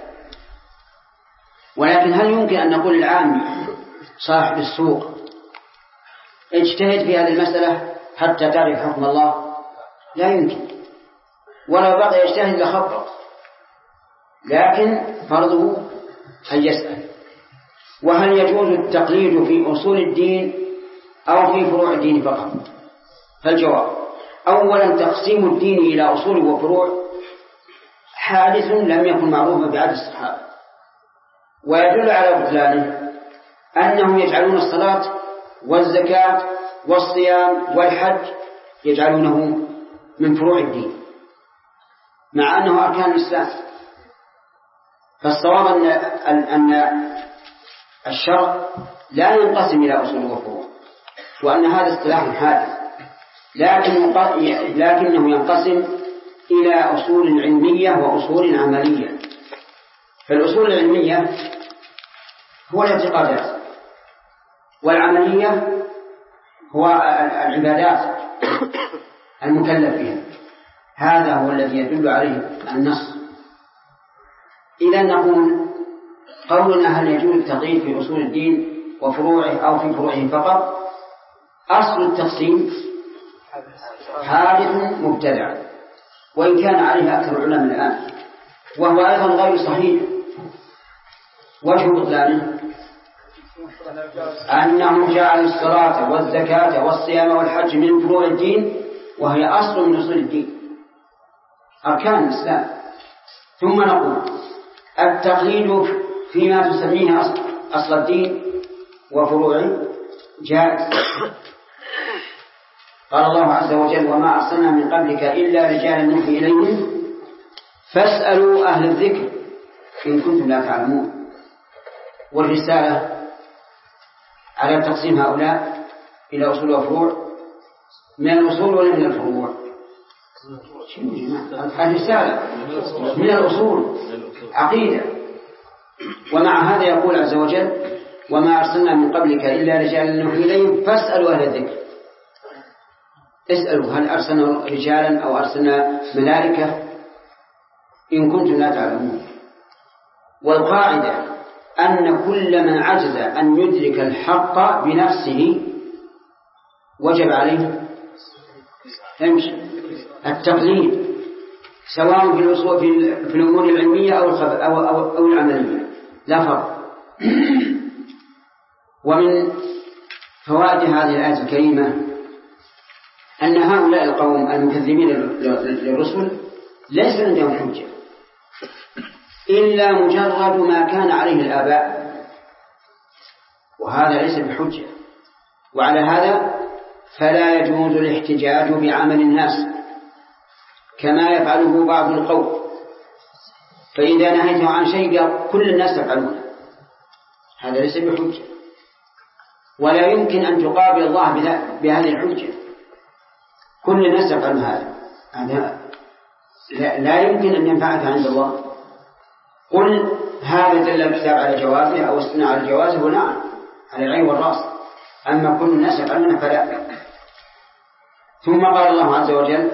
ولكن هل يمكن أن نقول العامي صاحب السوق اجتهد في هذه المسألة حتى تعرف حكم الله؟ لا يمكن، ولو بقي يجتهد لخبط، لكن فرضه أن يسأل. وهل يجوز التقليد في أصول الدين أو في فروع الدين فقط؟ فالجواب أولا تقسيم الدين إلى أصول وفروع حادث لم يكن معروفا بعد الصحابة، ويدل على بطلانه أنهم يجعلون الصلاة والزكاة والصيام والحج يجعلونه من فروع الدين مع أنه أركان الإسلام. فالصواب أن الشرع لا ينقسم إلى أصول وفروع، وأن هذا اصطلاح حادث، لكنه ينقسم إلى أصول علمية وأصول عملية. فالأصول العلمية هو الاعتقادات، والعملية هو العبادات المكلف بها، هذا هو الذي يدل عليه النص. إذا نقول قولنا هل يجوز التقييد في أصول الدين وفروعه أو في فروعه فقط، أصل التقسيم حادث مبتدع، وإن كان عليه أكثر العلماء الآن، وهو أيضا غير صحيح. وجه بطلانه أنهم جعلوا الصلاة والزكاة والصيام والحج من فروع الدين وهي أصل من أصول الدين، أركان الإسلام. ثم نقول التقليد فيما تسميه أصل الدين وفروعه جائز. قال الله عز وجل وما أرسلنا من قبلك إلا رجالا نوحي إليهم فاسألوا أهل الذكر إن كنتم لا تعلمون. والرسالة على تقسيم هؤلاء إلى أصول وفروع، من الأصول ولا من الفروع؟ الرسالة من الأصول عقيدة. ومع هذا يقول عز وجل وما أرسلنا من قبلك إلا رجالا نوحي إليهم فاسألوا أهل الذكر. اسألوا هل أرسلنا رجالا أو أرسلنا ملائكة إن كنتم لا تعلمون. والقاعدة أن كل من عجز أن يدرك الحق بنفسه وجب عليه التقليد، سواء في الأمور العلمية أو العملية، لا فرق. ومن فوائد هذه الآية الكريمة أن هؤلاء القوم المكذبين للرسل ليس عندهم حجة إلا مجرد ما كان عليه الآباء، وهذا ليس بحجة. وعلى هذا فلا يجوز الاحتجاج بعمل الناس كما يفعله بعض القوم، فإذا نهيته عن شيء كل الناس يفعلونه، هذا ليس بحجة. ولا يمكن أن تقابل الله بهذه الحجة، كل الناس يفعل هذا لا يمكن أن ينفعك عند الله. قل هذا دل الكتاب على جوازه أو السنة على جوازه، ونعم على العين والرأس، أما كل الناس يفعلون فلا. ثم قال الله عز وجل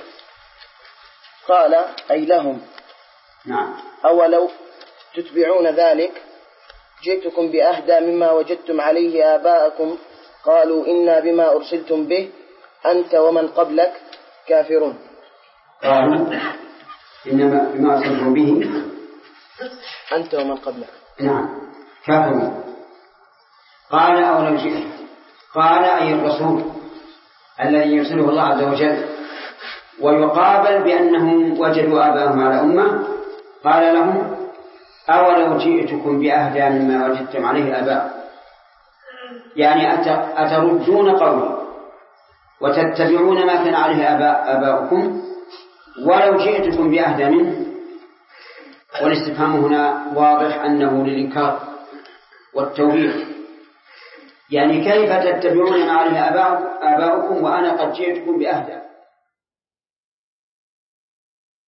قال أي لهم نعم أولو تتبعون ذلك جئتكم بأهدى مما وجدتم عليه آباءكم قالوا إنا بما أرسلتم به أنت ومن قبلك كافرون. قالوا إنما بما أرسلتم به أنت ومن قبلك نعم كافرون. قال أولو جئت، قال أي الرسول الذي يرسله الله عز وجل، ويقابل بأنهم وجدوا آباءهم على أمة. قال لهم أولو جئتكم بأهدى مما وجدتم عليه آباء، يعني أتردون قولي وتتبعون ما كان عليه آباؤكم ولو جئتكم بأهدى منه. والاستفهام هنا واضح أنه للإنكار والتوبيخ، يعني كيف تتبعون ما عليه آباؤكم وأنا قد جئتكم بأهدى.